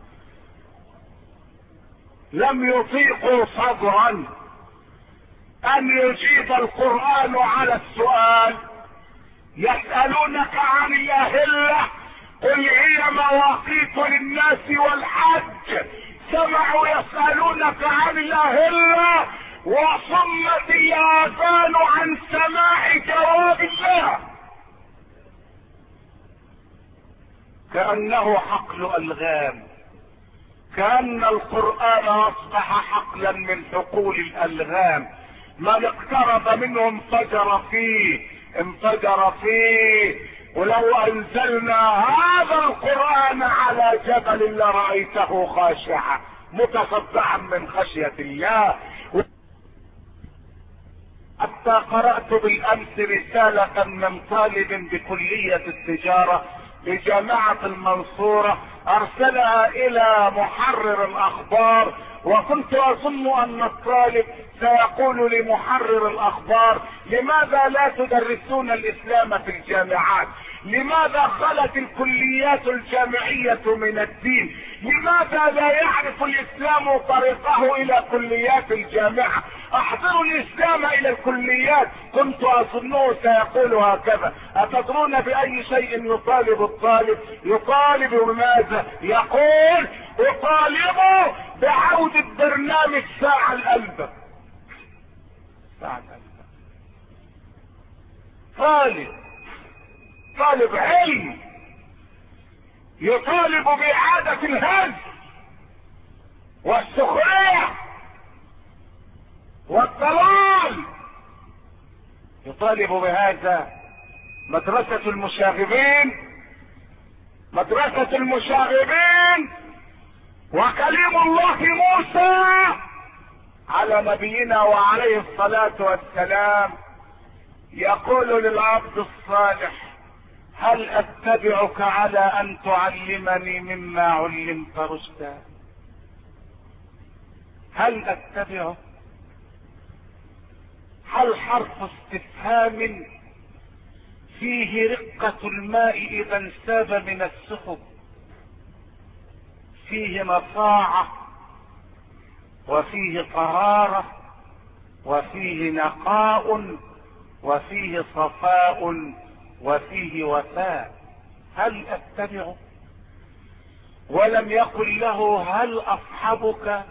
لم يطيقوا صبرا أن يجيب القرآن على السؤال. يسألونك عن الأهلة، قل هي مواقيت للناس والحج. سمعوا يسألونك عن الأهلة وصمت الآذان عن سماع جواب الله، كأنه حقل ألغام، كأن القرآن أصبح حقلا من حقول الألغام. من اقترب منه انفجر فيه، انفجر فيه. ولو أنزلنا هذا القرآن على جبل لرأيته خاشعا متصدعا من خشية الله. حتى قرأت بالأمس رسالة من طالب بكلية التجارة بجامعة المنصورة أرسلها إلى محرر الأخبار، وكنت أظن أن الطالب سيقول لمحرر الأخبار: لماذا لا تدرسون الإسلام في الجامعات؟ لماذا خلت الكليات الجامعية من الدين؟ لماذا لا يعرف الإسلام طريقه إلى كليات الجامعة؟ احضروا الإسلام إلى الكليات. كنت أظنه سيقول هكذا. أتدرون بأي شيء يطالب الطالب؟ يطالب بماذا؟ يقول: أطالب بعودة برنامج ساعة القلب. ساعة القلب. طالب علم يطالب بإعادة الهز والسخرية والضلال، يطالب بهذا. مدرسة المشاغبين، مدرسة المشاغبين. وكليم الله موسى على نبينا وعليه الصلاة والسلام يقول للعبد الصالح: هل اتبعك على ان تعلمني مما علمت رشدا؟ هل اتبعك؟ هل حرف استفهام فيه رقة الماء اذا انساب من السحب، فيه نصاعة وفيه طهارة وفيه نقاء وفيه صفاء وفيه وفاء. هل اتبعه؟ ولم يقل له هل اصحبك،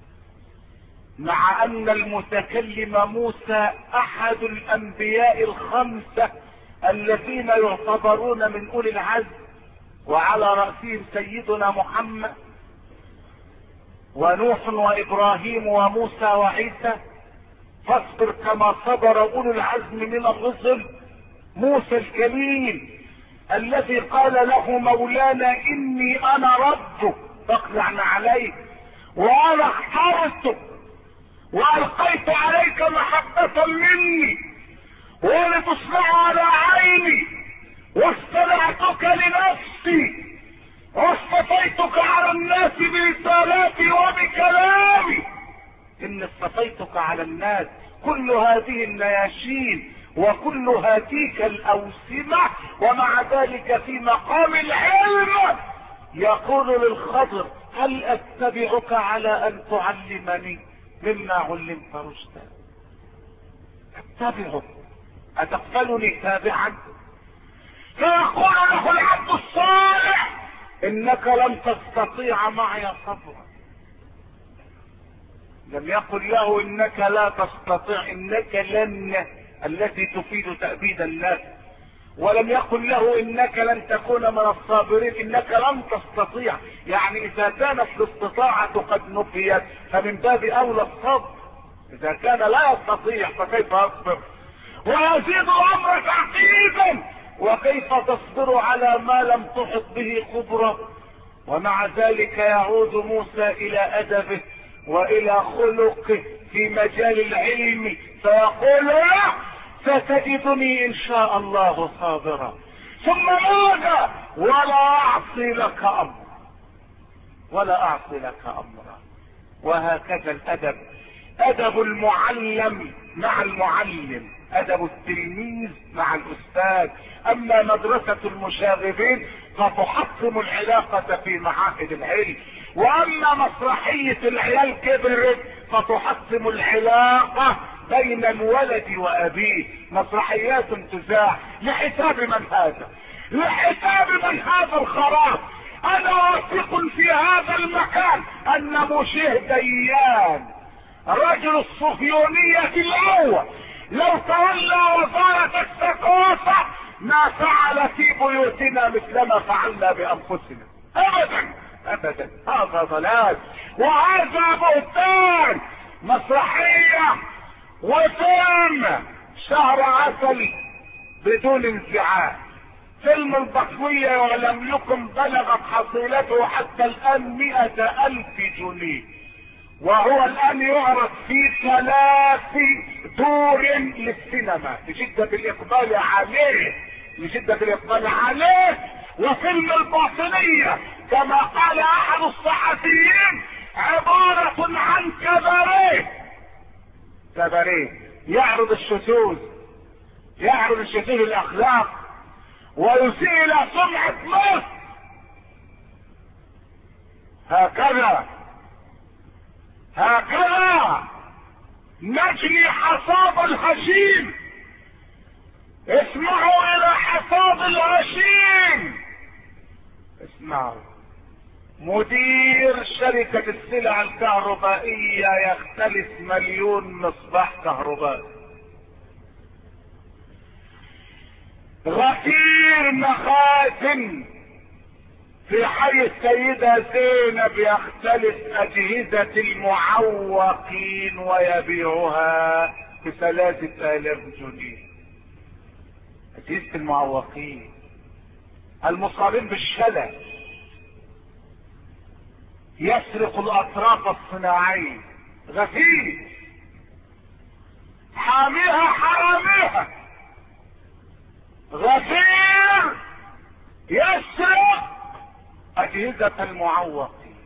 مع ان المتكلم موسى احد الانبياء الخمسة الذين يعتبرون من اولي العزم، وعلى رأسهم سيدنا محمد ونوح وابراهيم وموسى وعيسى. فاصبر كما صبر اولو العزم من الرسل. موسى الكليم الذي قال له مولانا اني انا ربك فاخلع عليك وانا اخترتك والقيت عليك محبة مني ولتصنع على عيني واصطنعتك لنفسي واصطفيتك على الناس برسالاتي وبكلامي. ان اصطفيتك على الناس، كل هذه النياشين وكل هذيك الاوسمة، ومع ذلك في مقام العلم يقول للخضر هل اتبعك على ان تعلمني مما علمت رشدا؟ اتبعك اتقبلني تابعا؟ فيقول له العبد الصالح انك لن تستطيع معي صبرا. لم يقل له انك لا تستطيع، انك لن التي تفيد تأبيد الناس، ولم يقل له انك لن تكون من الصابرين، انك لن تستطيع. يعني اذا كانت الاستطاعة قد نفيت فمن باب اولى الصبر. اذا كان لا يستطيع فكيف يصبر؟ ويزيد الامر تعقيدا، وكيف تصبر على ما لم تحط به خبرة؟ ومع ذلك يعود موسى الى ادبه والى خلقه في مجال العلم فيقول له ستجدني ان شاء الله صابرا. ثم ماذا؟ ولا اعصي لك امرا، ولا اعصي لك امرا. وهكذا الادب، ادب المعلم مع المعلم، ادب التلميذ مع الاستاذ. اما مدرسة المشاغبين فتحطم العلاقة في معاهد العلم، واما مسرحية العيال كبرت فتحطم العلاقة بين الولد وابيه. مسرحيات تذاع لحساب من هذا؟ لحساب من هذا الخراب؟ انا واثق في هذا المكان ان مشيه ديان رجل الصهيونية الاول لو تولى وزارة الثقافة ما فعل في بيوتنا مثل ما فعلنا بانفسنا ابدا ابدا. هذا ضلال وهذا بهتان. مسرحية وفيلم شهر عسل بدون انزعاج، فيلم البطوية ولم يكن بلغت حصيلته حتى الان 100,000 جنيه، وهو الان يعرض في 3 دور للسينما لشدة الاقبال عليه، لشدة الاقبال عليه. وفيلم الباطنية كما قال احد الصحفيين عبارة عن كباريه. كباريه يعرض الشذوذ، يعرض الشذوذ الاخلاق ويسيء الى سمعة مصر. هكذا نجني حصاد الهشيم. اسمعوا الى حصاد الهشيم، اسمعوا. مدير شركة السلع الكهربائية يختلس 1,000,000 مصباح كهربائي. غفير مخازن في حي السيدة زينب يختلس اجهزة المعوقين ويبيعها ب3,000 جنيه. اجهزة المعوقين المصابين بالشلل يسرق الاطراف الصناعية. غفير حاميها حراميها. غفير يسرق اجهزة المعوقين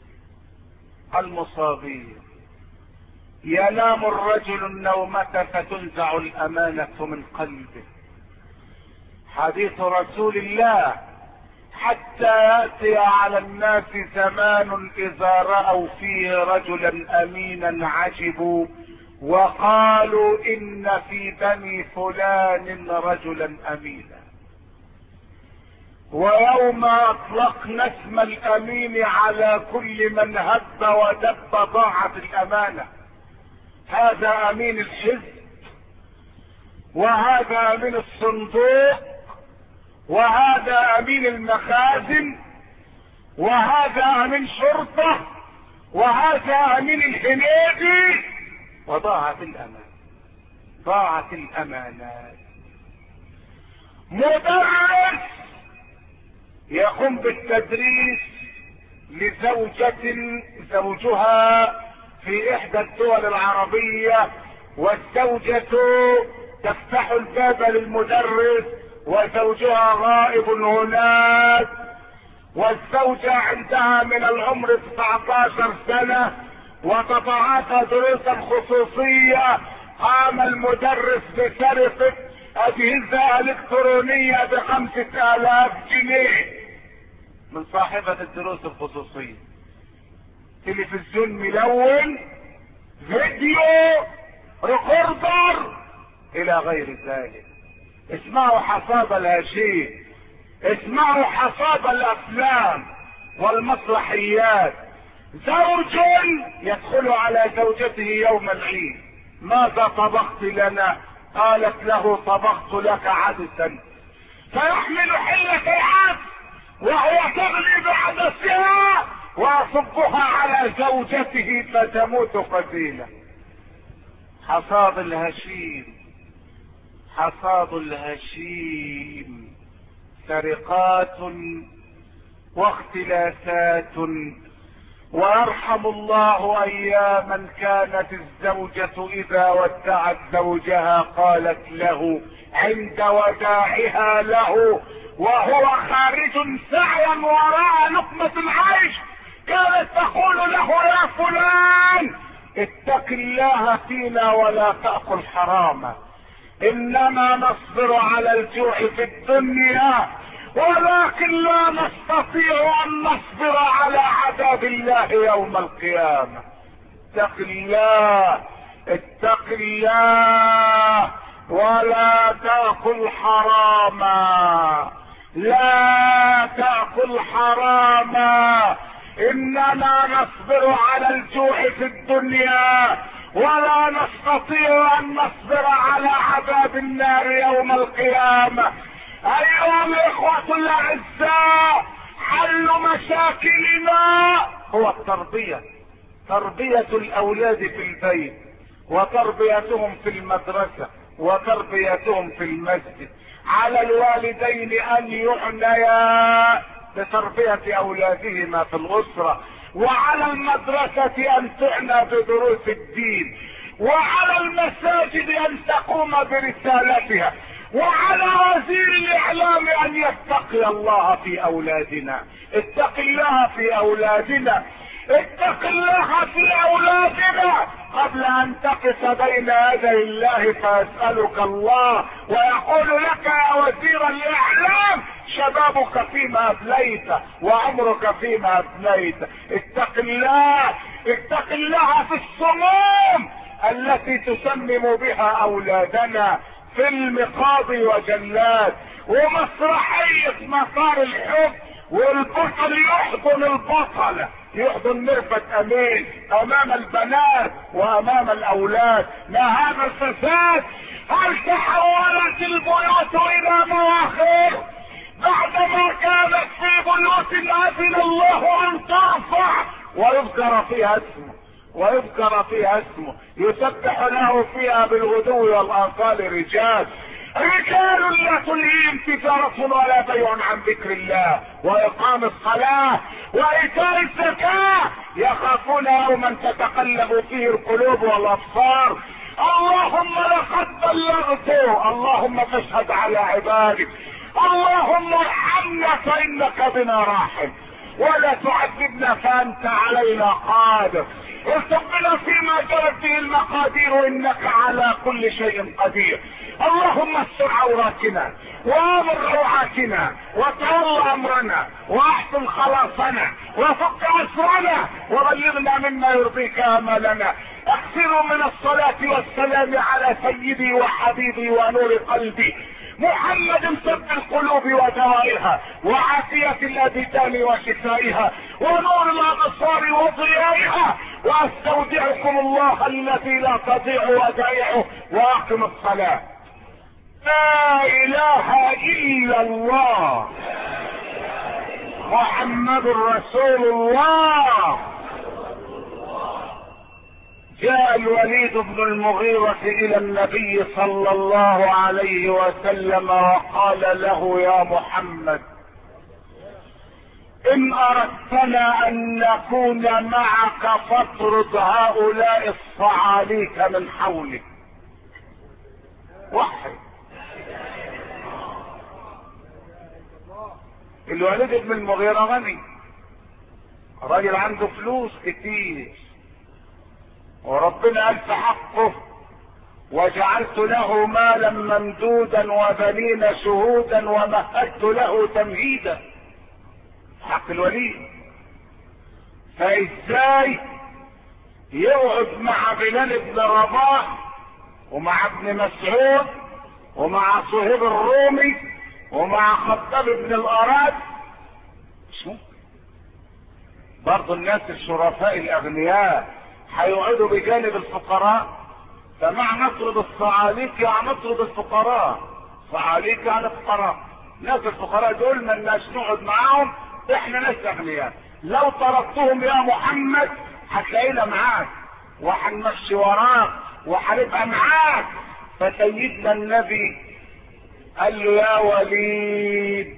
المصابين. ينام الرجل النومة فتنزع الامانة من قلبه. حديث رسول الله حتى يأتي على الناس زمان اذا رأوا فيه رجلا امينا عجبوا وقالوا ان في بني فلان رجلا امينا. ويوم اطلقنا اسم الامين على كل من هب ودب ضاعت الامانة. هذا امين الحزب، وهذا امين الصندوق، وهذا امين المخازن، وهذا امين شرطة، وهذا امين الهنيدي، وضاعت الامانة. ضاعت الامانات. مدرس يقوم بالتدريس زوجها في احدى الدول العربية، والزوجة تفتح الباب للمدرس وزوجها غائب هناك، والزوجة عندها من العمر 19 سنة وتتعاطى دروسا خصوصية. قام المدرس بسرقة اجهزة الكترونية ب5,000 جنيه من صاحبة الدروس الخصوصية، تلفزيون ملون، فيديو ريكوردر الى غير ذلك. اسمعوا حصاد الهشيم، اسمعوا حصاد الافلام والمسرحيات. زوج يدخل على زوجته يوم العيد: ماذا طبخت لنا؟ قالت له: طبخت لك عدسا. فيحمل حلة العدس وهو تغلي بعدسها ويصبها على زوجته فتموت قتيلة. حصاد الهشيم، حصاد الهشيم، سرقات واختلاسات. ويرحم الله اياما كانت الزوجة اذا ودعت زوجها قالت له عند وداعها له وهو خارج سعيا وراء لقمة العيش، كانت تقول له: يا فلان اتق الله فينا ولا تأكل حراما، انما نصبر على الجوع في الدنيا ولكن لا نستطيع ان نصبر على عذاب الله يوم القيامة. اتق الله، اتق الله ولا تأكل حراما، لا تأكل حراما، اننا نصبر على الجوع في الدنيا ولا نستطيع ان نصبر على عذاب النار يوم القيامة. ايها الاخوة الاعزاء، حل مشاكلنا هو التربية، تربية الاولاد في البيت وتربيتهم في المدرسة وتربيتهم في المسجد. على الوالدين ان يعنيا بتربية اولادهما في الاسرة، وعلى المدرسة ان تعنى بدروس الدين، وعلى المساجد ان تقوم برسالتها، وعلى وزير الاعلام ان يتقي الله في اولادنا. اتق الله في اولادنا، اتق الله في اولادنا قبل ان تقف بين يدي الله فيسألك الله ويقول لك يا وزير الاعلام: شبابك فيما ابليت وعمرك فيما ابليت. اتق الله، اتق الله في السموم التي تسمم بها اولادنا، فيلم قاضي وجلاد ومسرحية مسار الحب، والبطل يحضن البطل، يحضن مرفت امين امام البنات وامام الاولاد. ما هذا الفساد؟ هل تحولت البيوت الى مواخر بعدما كانت في بيوت اذن الله ان ترفع ويذكر فيها اسمه، ويذكر فيها اسمه، يسبح له فيها بالغدو والآصال رجال لا تلهيهم تجارة ولا بيع عن ذكر الله وإقام الصلاة وإيتاء الزكاة، يخافون يوما تتقلب فيه القلوب والأبصار. اللهم لقد بلغت، اللهم فاشهد على عبادك، اللهم ارحمنا فإنك بنا راحم، ولا تعذبنا فأنت علينا قادر، ارزقنا فيما جرت به المقادير انك على كل شيء قدير. اللهم استر عوراتنا وامر روعاتنا وتول امرنا واحسن خلاصنا وفك اسرنا وبلغنا مما يرضيك امالنا. اكثروا من الصلاة والسلام على سيدي وحبيبي ونور قلبي محمد طب القلوب ودوائها وعافية الابدان وشفائها ونور الابصار وضيائها، واستودعكم الله الذي لا تضيع ودائعه، واقم الصلاة. لا اله الا الله محمد رسول الله. جاء الوليد بن المغيرة الى النبي صلى الله عليه وسلم وقال له: يا محمد، ان اردتنا ان نكون معك فاطرد هؤلاء الصعاليك من حولك. وحي. الوليد بن المغيرة غني، راجل عنده فلوس كتير، وربنا قال في حقه: وجعلت له مالا ممدودا وبنين شهودا ومهدت له تمهيدا. حق الوليد. فازاي يقعد مع بلال بن رباح ومع ابن مسعود ومع صهيب الرومي ومع خطاب بن الاراد؟ مش ممكن. برضو الناس الشرفاء الاغنياء هيقعدوا بجانب الفقراء؟ فمع نطرد الصعاليك يعني نطرد الفقراء. صعاليك يعني فقراء. ناس الفقراء دول ما لناش نقعد معاهم، احنا ناس اغنياء. لو طردتهم يا محمد هتلاقينا معاك وهنمشي وراك وهنبقى معاك. فسيدنا النبي قال له: يا وليد،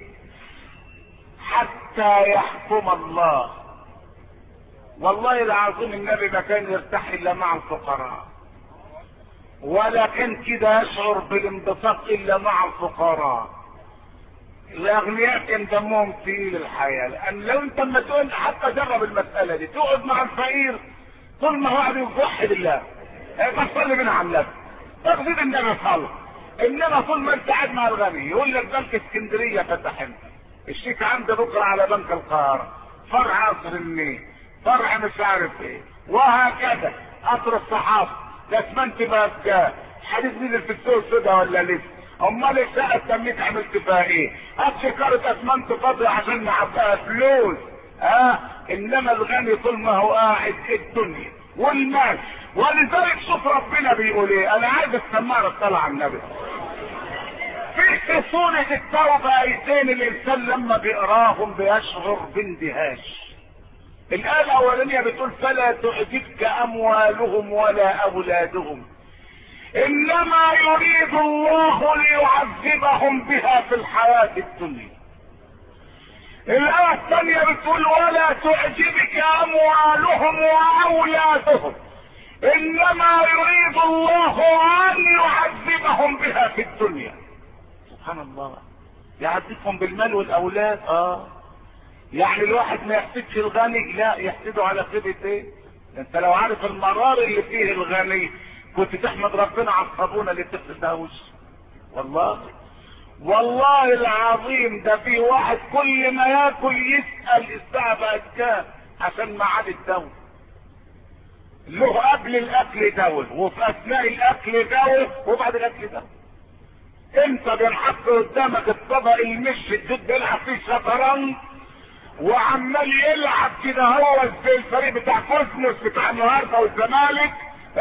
حتى يحكم الله. والله العظيم النبي ما كان يرتاح الا مع الفقراء، ولا كان كده يشعر بالانبساط الا مع الفقراء. الاغنياء كان دمهم تقيل الحياه، لان لو انت لما تقول حتى جرب المساله دي، تقعد مع الفقير طول ما هو قاعد يوحد الله، تصلي بنا على النبي، تقصد النبي صلى. انما طول ما انت قاعد مع الغني يقول لك بنك اسكندريه فتحنا، الشيك عندي بكره على بنك القاهره، فرع قصر النيل، فرع مش عارف ايه، وهكذا. قطر الصحافه ده اسمنت بقى بكام؟ حديث نزل في السوق السوداء ولا لسه؟ امال الشقه التمليك عملت فيها ايه؟ هات شكاره اسمنت فاضيه عشان نعبيها فلوس. انما الغني طول ما هو قاعد في الدنيا والمال. ولذلك شوف ربنا بيقول ايه. انا عايز السماعه الصلاه على النبي. في سوره التوبه ايتين الانسان لما بيقراهم بيشعر باندهاش. الآية الأولانية بتقول: فلا تعجبك أموالهم ولا أولادهم إنما يريد الله ليعذبهم بها في الحياة الدنيا. الآية الثانية بتقول: ولا تعجبك أموالهم وأولادهم إنما يريد الله أن يعذبهم بها في الدنيا. سبحان الله. يعذبهم بالمال والأولاد. يعني الواحد ما يحسدش الغني، لا يحسده على خيبة ايه؟ انت لو عارف المرار اللي فيه الغني كنت تحمد ربنا على الصابونة اللي بتغسلها وش. والله العظيم ده في واحد كل ما ياكل يسأل الساعة بقت كام عشان ميعاد الدواء. له قبل الاكل دواء وفي اثناء الاكل دواء وبعد الاكل دواء. انت بنحط قدامك الطبق المش الجد بيلعب فيه شطرنج وعمال يلعب كده هو زي الفريق بتاع كوزموس بتاع النهارده والزمالك.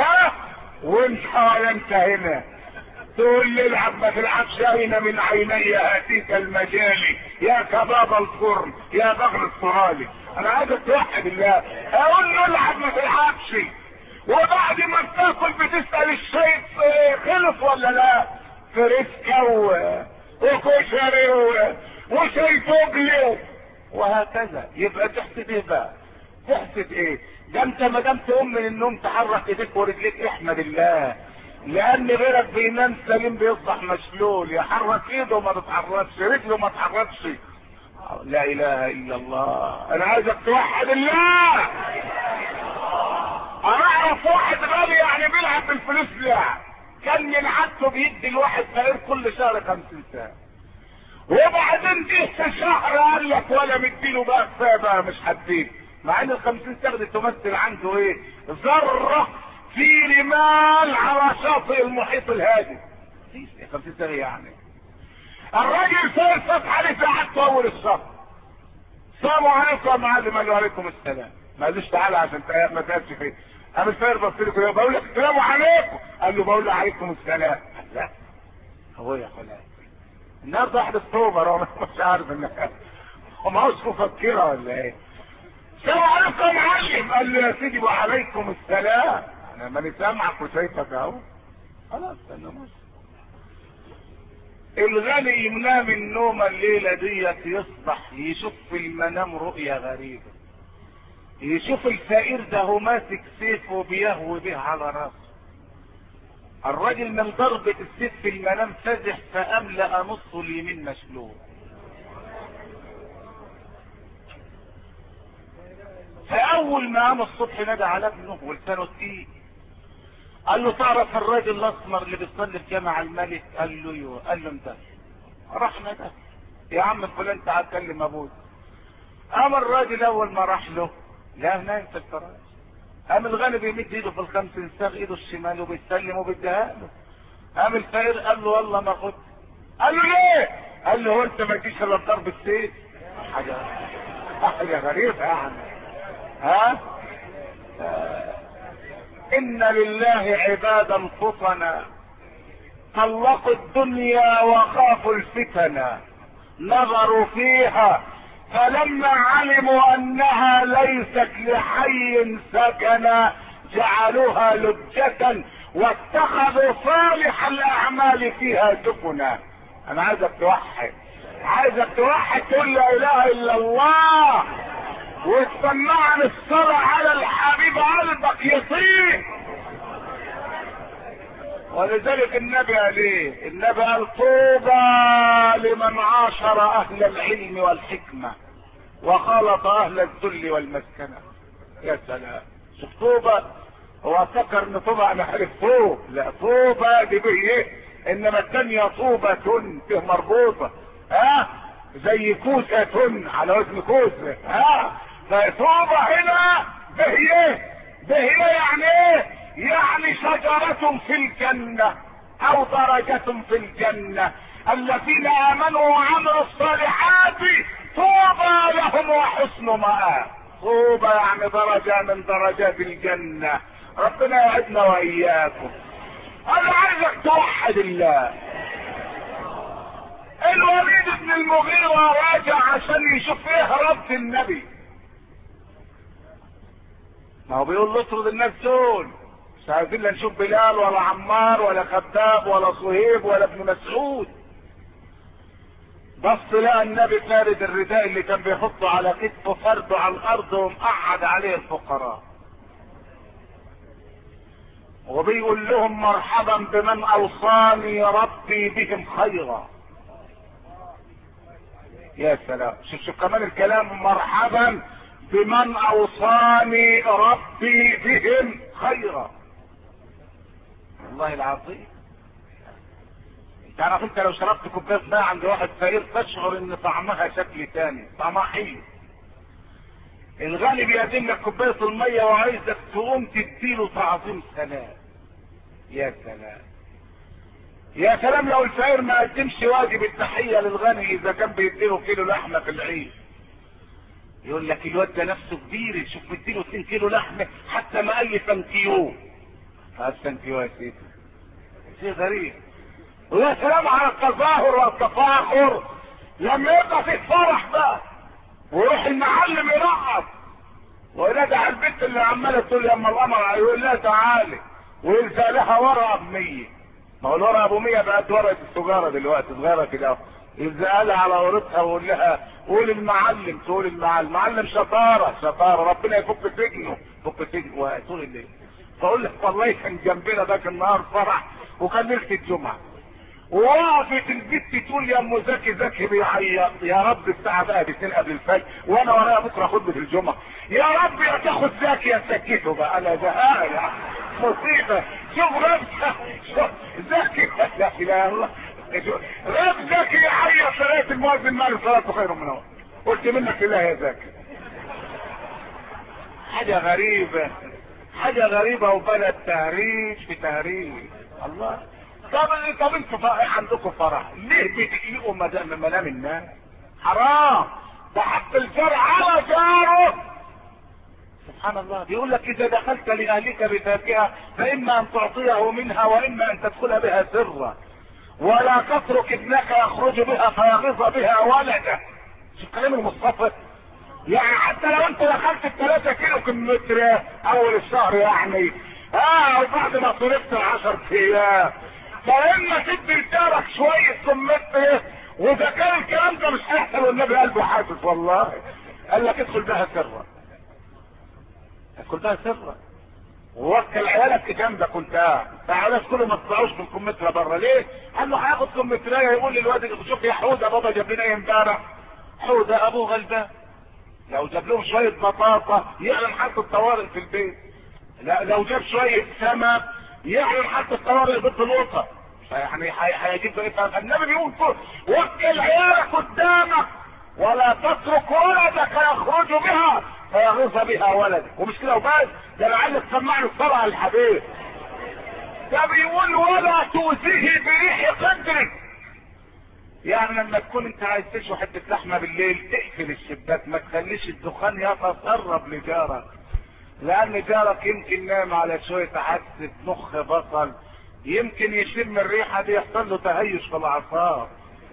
وانت هنا تقول لي العب ما تلعبش. اين من عيني هاتيك المجالي يا كباب الفرن يا بغل الصرالي. انا عايز توحد الله. اقول له العب ما تلعبش، وبعد ما بتاكل بتسال الشيء خلص ولا لا؟ فريسكا وكشري وشاي فوجلي وهكذا. يبقى تحسد ايه بقى؟ تحسد ايه؟ ده انت ما دام تقوم من النوم تحرك ايديك ورجليك احمد الله، لان غيرك بينام سليم بيصبح مشلول، يحرك ايده وما تتحركش، رجله ما تتحركش. لا اله الا الله. انا عايزك توحد الله. انا اعرف واحد غني يعني بيلعب بالفلوس لعب، كان من عادته بيدي الواحد فقير كل شهر 50 ساعه، وبعدين جه شهر قال لك ولا مديله بقى كفايه بقى مش هديه، مع ان ال 50 سنه دي تمثل عنده ايه؟ ذره في رمال على شاطئ المحيط الهادي. 50 سنه يعني. الراجل فلسف عليه ساعته اول الشهر. السلام عليكم يا معلم. قال له: عليكم السلام. ما قالوش تعالى عشان ما تقابش فيه. قام الفقير بص له: بقول لك السلام عليكم. قال له: بقول له عليكم السلام. لا هو يا فلان النهارده واحد الصوبر هو مش عارف انك هو ما هوش مفكره ولا ايه؟ السلام عليكم يا معلم. قال له: يا سيدي وعليكم السلام. انا ماني سامعك وشايفك اهو. خلاص انا مش. الغني ينام النوم الليلة ديت يصبح يشوف في المنام رؤية غريبة، يشوف الفقير ده هو ماسك سيف وبيهوي به على راسه. الراجل من ضربة السيف في المنام فزح فأملأ نصه اليمين مشلول. فأول ما قام الصبح نادى على ابنه ولسانه تقيل، قال له تعرف الراجل الأسمر اللي بيصلي في جامع الملك؟ قال له ايوه. قال له انت. راح نادى يا عم فلان تعال كلم ابوك. قام الراجل أول ما راح له لا نايم في الفراش. قام الغني بيمد ايده في الخمس انساغ ايده الشمال وبيسلم وبيديها له. قام الفقير قال له والله ما خد. قال له ليه؟ قال له هو انت ما تجيش الا بضرب السيف؟ حاجه غريبه يعني. ها؟ ان لله عبادا فطنا طلقوا الدنيا وخافوا الفتن، نظروا فيها فلما علموا انها ليست لحي سكنا جعلوها لجة واتخذوا صالح الاعمال فيها سكنا. انا عايزك توحد، عايزك توحد تقول لا اله الا الله وتسمعني الصلاة على الحبيب قلبك يطير. ولذلك النبي قال ايه؟ النبي قال طوبى لمن عاشر اهل العلم والحكمة وخالط اهل الذل والمسكنة. يا سلام. شوف طوبى، هو فكر ان طوبى انا عارف طوب، لا طوبى دي ايه؟ انما الثانية طوبة فيه مربوطة، ها؟ زي كوسة على وزن كوسة، ها؟ فطوبى هنا به يعني ايه؟ يعني شجرة في الجنة او درجة في الجنة. الذين امنوا وعملوا الصالحات طوبى لهم وحسن مآب. طوبى يعني درجة من درجات الجنة. ربنا يعدنا واياكم. انا عايزك توحد الله. الوليد بن المغيرة راجع عشان يشوف ايه رد النبي. ما هو بيقول له اطرد الناس دول، مش عايزين لا نشوف بلال ولا عمار ولا خباب ولا صهيب ولا ابن مسعود. بص لقى النبي فارد الرداء اللي كان بيحطه على كتفه فرده على الارض ومقعد عليه الفقراء، وبيقول لهم مرحبا بمن اوصاني ربي بهم خيرا. يا سلام. شوف كمان الكلام، مرحبا بمن اوصاني ربي بهم خيرا. والله العظيم. تعرف انت لو شربت كوبايه ماء عند واحد فقير تشعر ان طعمها شكل تاني، طعمها حلو. الغني بيقدم لك كوبايه الميه وعايزك تقوم تديله تعظيم سلام. يا سلام. يا سلام لو الفقير ما قدمش واجب التحيه للغني اذا كان بيديله كيلو لحمه في العيد. يقول لك الواد ده نفسه كبير، شوف مديله 2 كيلو لحمه حتى ما قال لي سنتيو. سنتيو يا سيدي. شيء غريب. ويا سلام على التظاهر والتفاخر لما يبقى في فرح بقى ويروح المعلم يرقص وينادي على البنت اللي عماله تقول لما القمر يقول لها تعالي ويلزق لها ورقه ب100. ما هو الورقه ب100 بقت ورقه السجاره دلوقتي صغيره كده، يلزق لها على ورقتها ويقول لها قول المعلم، تقول المعلم شطاره ربنا يفك سجنه، فك سجنه وتقول الليل. فاقول لك والله كان جنبنا ذاك النهار فرح وكان ليله الجمعه ووقفت البت تقول يا ام زكي بيعيط يا رب الساعه بقى 2 قبل الفجر وانا ورايا بكره خطبه الجمعه، يا رب يا تاخد زكي يا سكته بقى انا زهقان يعني مصيبه. شوف ربك زكي لا اله الا الله. رب زكي يعيط صلاه المؤذن مال صلاته خير من النوم. قلت منك لله يا زكي. حاجه غريبه وبلد تهريج في تهريج. الله. طب انتوا عندكم فرح ليه بتقلقوا منام الناس؟ حرام. ده حق الجار على جاره. سبحان الله. بيقول لك اذا دخلت لاهلك بفاكهه فاما ان تعطيه منها واما ان تدخل بها سرا ولا تترك ابنك يخرج بها فيغيظ بها ولده. شوف كلام المصطفى. يعني حتى لو انت دخلت ال3 كيلو كيلومتر اول الشهر يعني وبعد ما صرفت 10 ايام فاما تدي لجارك شويه كمثرى، واذا كان الكلام ده مش هيحصل والنبي قلبه حاسس والله، قال لك ادخل بها سرا، ادخل بها سرا، ووكل عيالك جنبك كنت تعالى كله ما تطلعوش من كمثرى بره. ليه؟ قال له هياخد كمثرى يقول للواد شوف يا حوده بابا جاب لنا ايه امبارح؟ حوده ابوه غلبان، لو جاب لهم شويه بطاطا يعلن حالة الطوارئ في البيت، لا لو جاب شويه سمك يعلن حالة الطوارئ ضد القطط، يعني هيجيب ايه؟ النبي بيقول وكل عيالك قدامك ولا تترك ولدك يخرج بها فيغيظ بها ولدك. ومش كده وبس، ده العيال تسمع له الصلاه على الحبيب، ده بيقول ولا تؤذيه بريح قدرك. يعني لما تكون انت عايز تشوي حته لحمه بالليل تقفل الشباك، ما تخليش الدخان يتسرب لجارك، لان جارك يمكن نام على شويه عدس مخ بصل، يمكن يشم الريحه دي يحصل له تهيج في الاعصاب،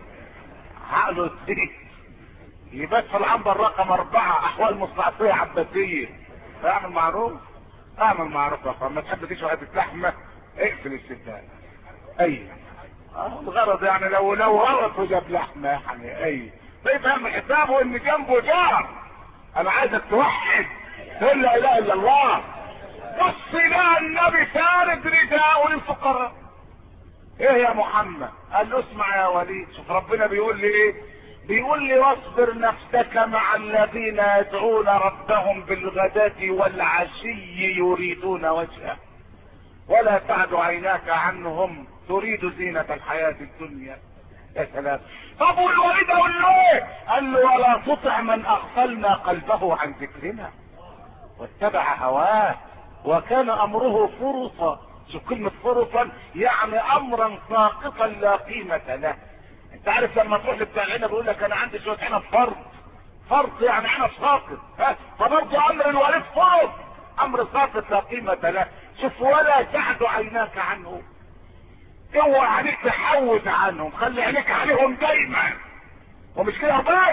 عقله يطير، يبات في العنبر رقم 4 احوال مستعصيه عباسيه. اعمل معروف، اعمل معروف يا اخوان، ما تحب تشوي حته لحمه اقفل الشباك. ايوه الغرض يعني لو غلط وجاب لحمه يعني طيب اهم حسابه ان جنبه جار. انا عايزك توحد تقول لا اله الا الله. بص بقى النبي فارد رداءه للفقراء. ايه يا محمد؟ قال له اسمع يا وليد، شوف ربنا بيقول لي ايه؟ بيقول لي واصبر نفسك مع الذين يدعون ربهم بالغداة والعشي يريدون وجهه ولا تعد عيناك عنهم تريد زينة الحياة الدنيا. يا سلام. طب والوليد اقول له ايه؟ قال له ولا تطع من اغفلنا قلبه عن ذكرنا واتبع هواه وكان امره فرطا. شوف كلمة فرطا يعني امرا ساقطا لا قيمة له. انت عارف لما تروح لبتاع العنب بيقول لك انا عندي شوية عنب فرط يعني عنب ساقط، فبرضه امر الوليد فرط، امر ساقط لا قيمة له. شوف ولا تعد عيناك عنه، اوعى عليك تحوز عنهم، خلي عينيك عليهم دايما. ومش كده بس،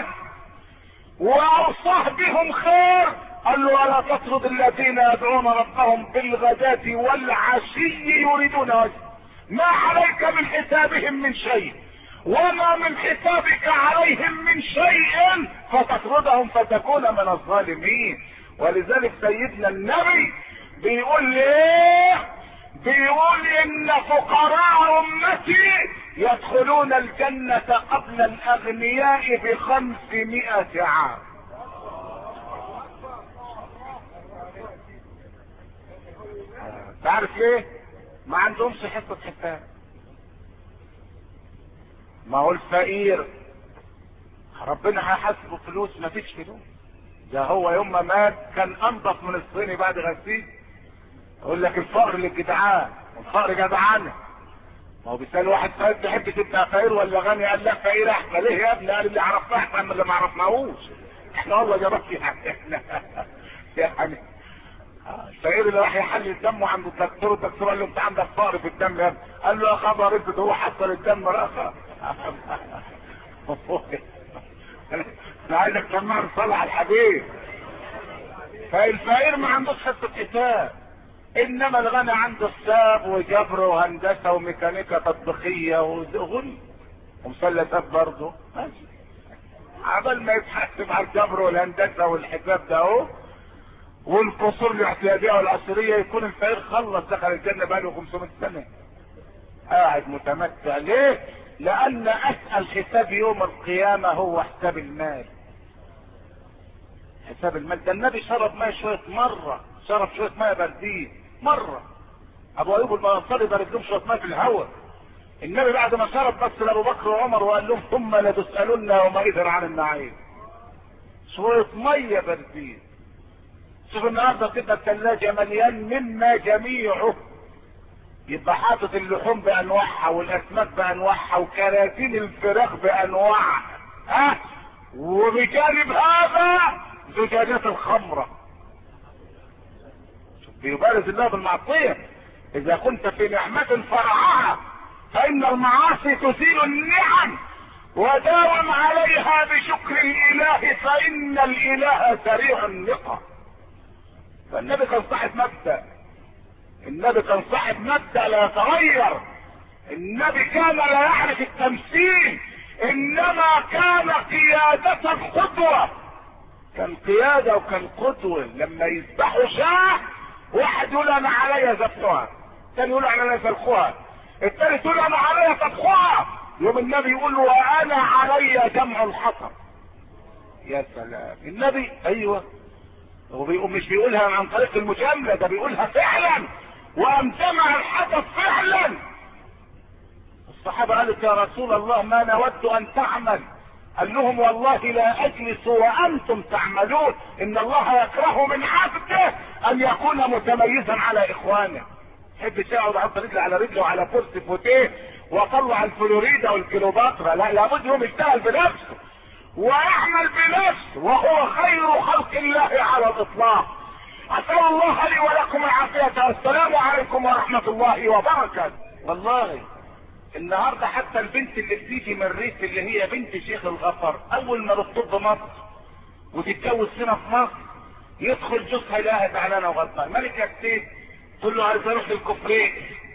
واوصاه بهم خير. قال له ولا تطرد الذين يدعون ربهم بالغداة والعشي يريدون وجهه، ما عليك من حسابهم من شيء وما من حسابك عليهم من شيء فتطردهم فتكون من الظالمين. ولذلك سيدنا النبي بيقول ايه؟ بيقول ان فقراء امتي يدخلون الجنة قبل الاغنياء ب500 عام. تعرف ليه؟ ما عندهمش حصة حساب. ما هو الفقير ربنا هيحاسبه فلوس، ما فيش فلوس. ده هو يوم ما مات كان انضف من الصيني بعد غسيل. يقول لك الفقر للجدعان، الفقر جدعانه. ما هو بيسأل واحد فقير تحب تبقى فقير ولا غني؟ قال لا فقير احسن. ليه يا ابني؟ قال اللي عرفناه احسن من اللي ما عرفناهوش. احنا والله جابك يعني الفقير اللي راح يحلل دمه عند الدكتور، الدكتور قال له انت عندك فقر في الدم يا ابني. قال له يا خبر انت، هو حصل الدم راسه. انا عايزك تسمع الصلاة على الحبيب. فالفقير ما عندوش حصة حساب، انما الغني عنده حساب وجبر وهندسة وميكانيكا تطبيقية وغني ومثلثات برضه. ماشي عبال ما يتحسب على الجبر والهندسة والحساب ده اهو والقصور الاعتيادية والعصرية، يكون الفقير خلص دخل الجنة بقاله 500 سنة قاعد متمتع. ليه؟ لان اسأل حساب يوم القيامة هو حساب المال. حساب المال ده النبي شرب ماء شوية مرة، شرب شوية ماء باردين مرة. ابو ايوب الانصاري بارد لهم شوية ماء في الهواء. النبي بعد ما شرب بس لابو بكر وعمر وقال لهم ثم لتسألن يومئذ عن النعيم. شوية مية باردين. شوف النهارده كده الثلاجة مليان مما جميعه، يبقى حاطط اللحوم بانواعها والاسماك بانواعها وكراتين الفراخ بانواعها، وبجانب هذا زجاجات الخمرة. بيبارز الله بالمعصية. اذا كنت في نعمة فرعها فان المعاصي تزيل النعم، وداوم عليها بشكر الاله فان الاله سريع النقم. فالنبي كان صاحب مبدأ النبي كان صاحب مبدأ لا يتغير. النبي كان لا يعرف التمثيل، انما كان قيادة قدوة. كان قيادة وكان قدوة. لما يذبحوا شاة، واحد يقول انا عليا ذبحها، الثاني يقول انا ذبحها، الثالث يقول انا عليا طبخها، يوم النبي يقول له وانا عليا جمع الحطب. يا سلام. النبي ايوه، هو مش بيقولها عن طريق المجاملة، ده بيقولها فعلا، وقام جمع الحطب فعلا. الصحابة قالت يا رسول الله ما نود ان تعمل. قال لهم والله لا اجلس وانتم تعملون، ان الله يكره من عبده ان يكون متميزا على اخوانه. تحب تقعد احط رجل على رجله وعلى كرسي فوتيه واطلع الفلوريدا والكيلوباترا؟ لا، لابد يوم يشتغل بنفسه ويعمل بنفسه، وهو خير خلق الله على الاطلاق. اسال الله لي ولكم العافيه، والسلام عليكم ورحمه الله وبركاته. والله النهارده حتى البنت اللي بتيجي من الريف اللي هي بنت شيخ الغفر، اول ما بتطب مصر وتتجوز هنا في مصر، يدخل جوزها يلاقيها زعلانه وغضبانه. مالك يا ستيت؟ تقول له عايز اروح للكفرير.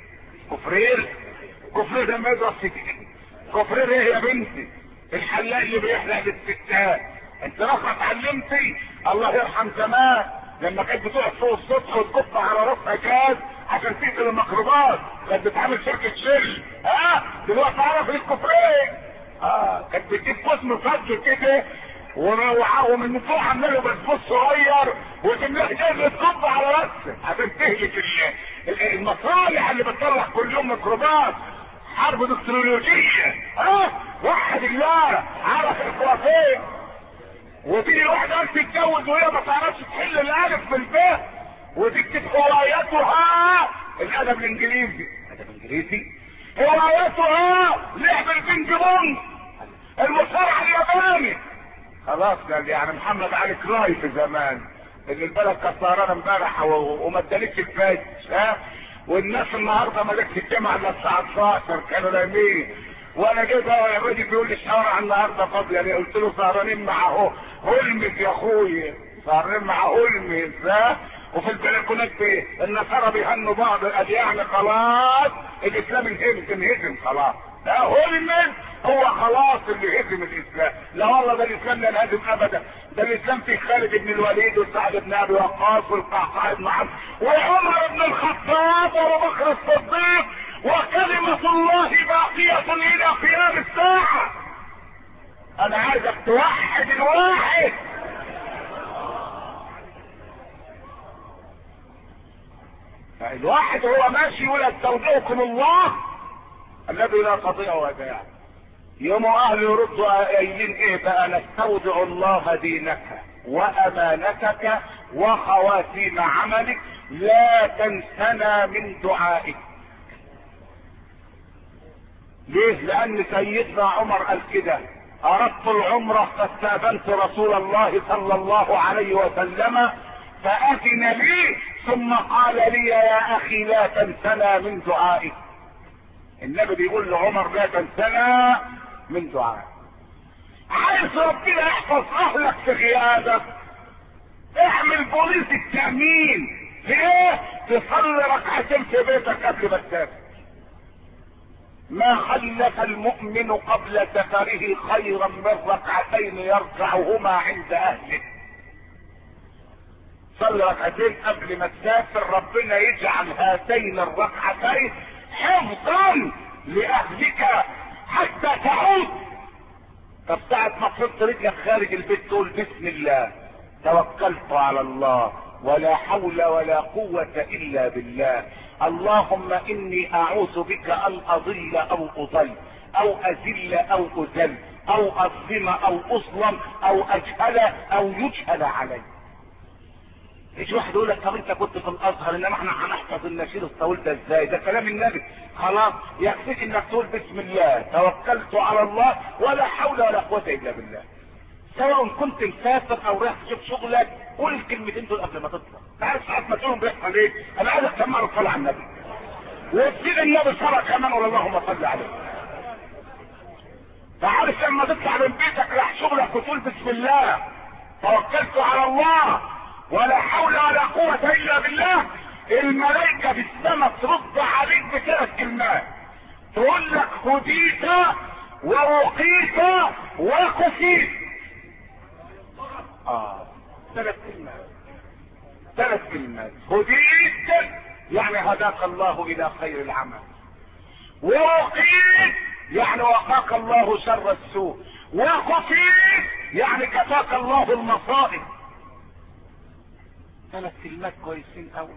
كفرير ده ما يضرب سكين. كفرير ايه يا بنتي؟ الحلاق اللي بيحلق للستات. انت رخص اتعلمتي؟ الله يرحم زمان لما كانت بتقعد فوق السطح وتكف على راسها كاز عشان تقتل الميكروبات، كانت بتعمل شركه شيل. دلوقتي عرف الكفريه. كانت بتجيب قسم فج كده ومن فوق عامله بسبوس صغير وتملك جاز تكف على راسها عشان تهلك المصالح اللي بتطلع كل يوم ميكروبات. حرب دكتورولوجيه. وحد الله عرف الكوافيه. وتيجي واحده قالت تتجوز وهي ما تعرفش تحل الالف في البيت وتكتب هوايتها الادب الانجليزي. هوايتها لعب البينج بونج، المصارعه الياباني. خلاص قال يعني محمد علي كراي في زمان اللي البلد كانت سهرانه امبارح وما ادالكش الفايت. والناس النهارده ما جاتش الجامعه الا الساعه 12 كانوا نايمين. وانا جيت الراجل بيقول لي الشوارع النهارده فاضيه. يعني قلت له سهرانين مع هولمز يا اخويا، سهرانين مع هولمز. وفي البلكونات النصارى بيهنوا بعض. يعني خلاص الاسلام انهزم خلاص. ده هولمز هو خلاص اللي هزم الاسلام. لا والله ده الاسلام لا ينهزم ابدا. ده الاسلام فيه خالد بن الوليد وسعد بن ابي وقاص والقعقاع بن عمرو وعمر بن الخطاب وابو بكر الصديق، وكلمة الله باقية الى قيام الساعة. انا عايزك توحد الواحد. الواحد هو ماشي يقول استودعكم الله الذي لا تضيع ودائعه. يوم اهل يردوا قايلين ايه بقى؟ نستودع الله دينك وامانتك وخواتيم عملك لا تنسنا من دعائك. ليه؟ لان سيدنا عمر قال كده: اردت العمرة فاستأذنت رسول الله صلى الله عليه وسلم فأذن لي ثم قال لي يا اخي لا تنسنا من دعائك. النبي بيقول لعمر لا تنسنا من دعائك. عايز ربنا يحفظ اهلك في غيابك، اعمل بوليس التأمين. ليه؟ تصلي ركعتين في بيتك قبل ما تسافر. ما خلف المؤمن قبل سفره خيرا من ركعتين يركعهما عند اهله. صلي ركعتين قبل ما تسافر، ربنا يجعل هاتين الركعتين حفظا لاهلك حتى تعود. طب ساعة ما تحط رجلك خارج البيت تقول بسم الله توكلت على الله ولا حول ولا قوة الا بالله، اللهم اني اعوذ بك ان اضل او اضل او اذل او اذل او اظلم او اظلم او اجهل او يجهل علي. ايش واحد يقول لك طب انت كنت في الازهر انما احنا هنحفظ النشيد الطويل ده ازاي؟ ده كلام النبي. خلاص يكفيك انك تقول بسم الله توكلت على الله ولا حول ولا قوة الا بالله. سواء كنت مسافر او رايح تشوف شغلك قول الكلمتين دول قبل ما تطلع. تعرف ساعات ما تقولهم بيحصل ايه؟ انا عايزك تسمع الصلاة على النبي وتزيد النبي صلاة كمان ولا اللهم صل عليه. فعارف لما تطلع من بيتك رايح شغلك وتقول بسم الله توكلت على الله ولا حول ولا قوة الا بالله، الملائكة في السماء ترد عليك بثلاث كلمات، تقول لك هديت ووقيت وكفيت. ثلاث كلمات، ثلاث كلمات. هديت يعني هداك الله الى خير العمل، ووقيت يعني وقاك الله شر السوء، وكفيت يعني كفاك الله المصائب. ثلاث كلمات كويسين قوي.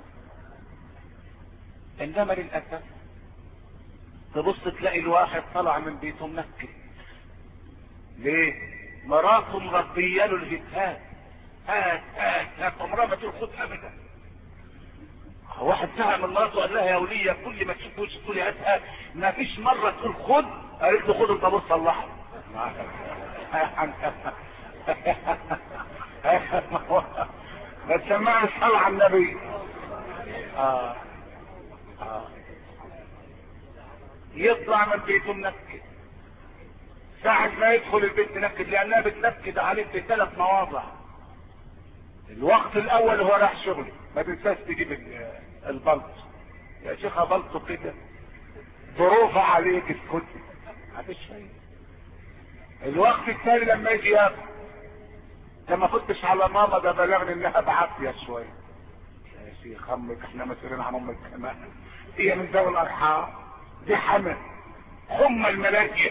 انما للاسف تبص تلاقي الواحد طلع من بيته منكد. ليه؟ مراته مربيه له الهتات، هات عمرها ما تقول خد ابدا. واحد ساعة من مراته قال لها يا وليه كل ما تشوف وش تقولي هات، ما فيش مره تقول خد. قالت له خد انت بص صلحه. ما تسمعني الصلاة على النبي. يطلع من بيته منكد. ساعة ما يدخل البيت منكد، لانها بتنكد عليه في ثلاث مواضع. الوقت الاول هو راح شغله، ما تنساش تجيب البلط يا شيخة، بلطه كده ظروفه عليك اسكت مفيش شيء. الوقت الثاني لما يجي ياكل، لما فتش على ماما ده بلغني انها بعافيه شويه. يا شيخ امك احنا مسؤولين عن امك كمان، هي من ذوي الارحام، دي حمل حمى الملاجئ.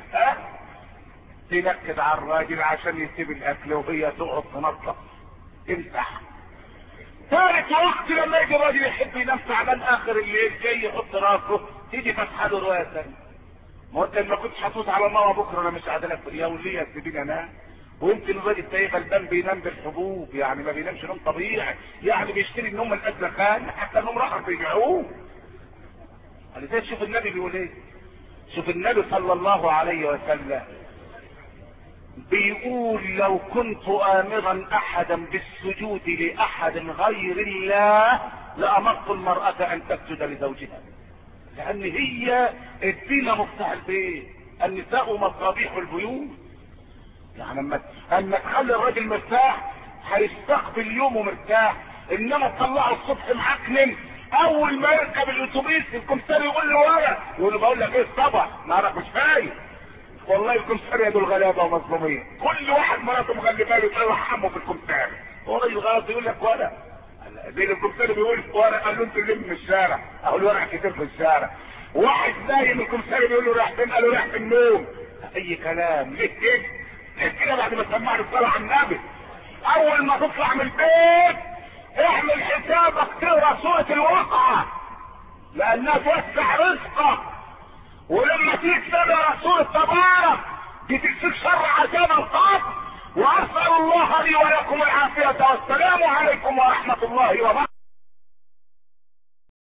تنكد على الراجل عشان يسيب الاكل وهي تقعد تنظف تمسح. ثالث وقت لما يجي الراجل يحب ينام تعبان اخر الليل، جاي يحط راسه، تيجي فتحه له روايه ثانيه. ما انت ما كنتش هتفوت على ماما بكره انا مش قاعده لك يا وليه سيبيني انام. ويمكن الراجل التاني غلبان بينام بالحبوب، يعني ما بينامش نوم طبيعي، يعني بيشتري النوم من الازخان حتى النوم راحه بيبيعوه. ولذلك شوف النبي بيقول ايه، شوف النبي صلى الله عليه وسلم بيقول لو كنت امرا احدا بالسجود لاحد غير الله لامرت المرأة ان تسجد لزوجها، لان هي الدين مفتاح البيت، النساء مصابيح البيوت. يعني اما تخلي الراجل مرتاح هيستقبل يومه مرتاح، انما تطلعه الصبح معكنن، اول ما يركب الاتوبيس الكمساري يقول له ورا، يقول له بقول لك ايه الصبح نارك مش فايق. والله الكمساري دول غلابه ومظلومين، كل واحد مراته مغلبه له يروح حمه في الكمساري، هو راجل غلط يقول لك ورا، زي الكمساري بيقول ورا، قال له انت اللي من الشارع، اقول ورا كتير في الشارع. واحد نايم الكمساري بيقول له رايح فين، قال له رايح في النوم. اي كلام. ليه كده؟ كده بعد ما سمعنا الصلاة على النبي، اول ما تطلع من البيت اعمل حسابك تقرا سورة الواقعة لانها توسع رزقك، ولما تيجي تقرا سورة تبارك بتكفيك شر عذاب القبر. واسال الله لي ولكم العافية، والسلام عليكم ورحمة الله وبركاته.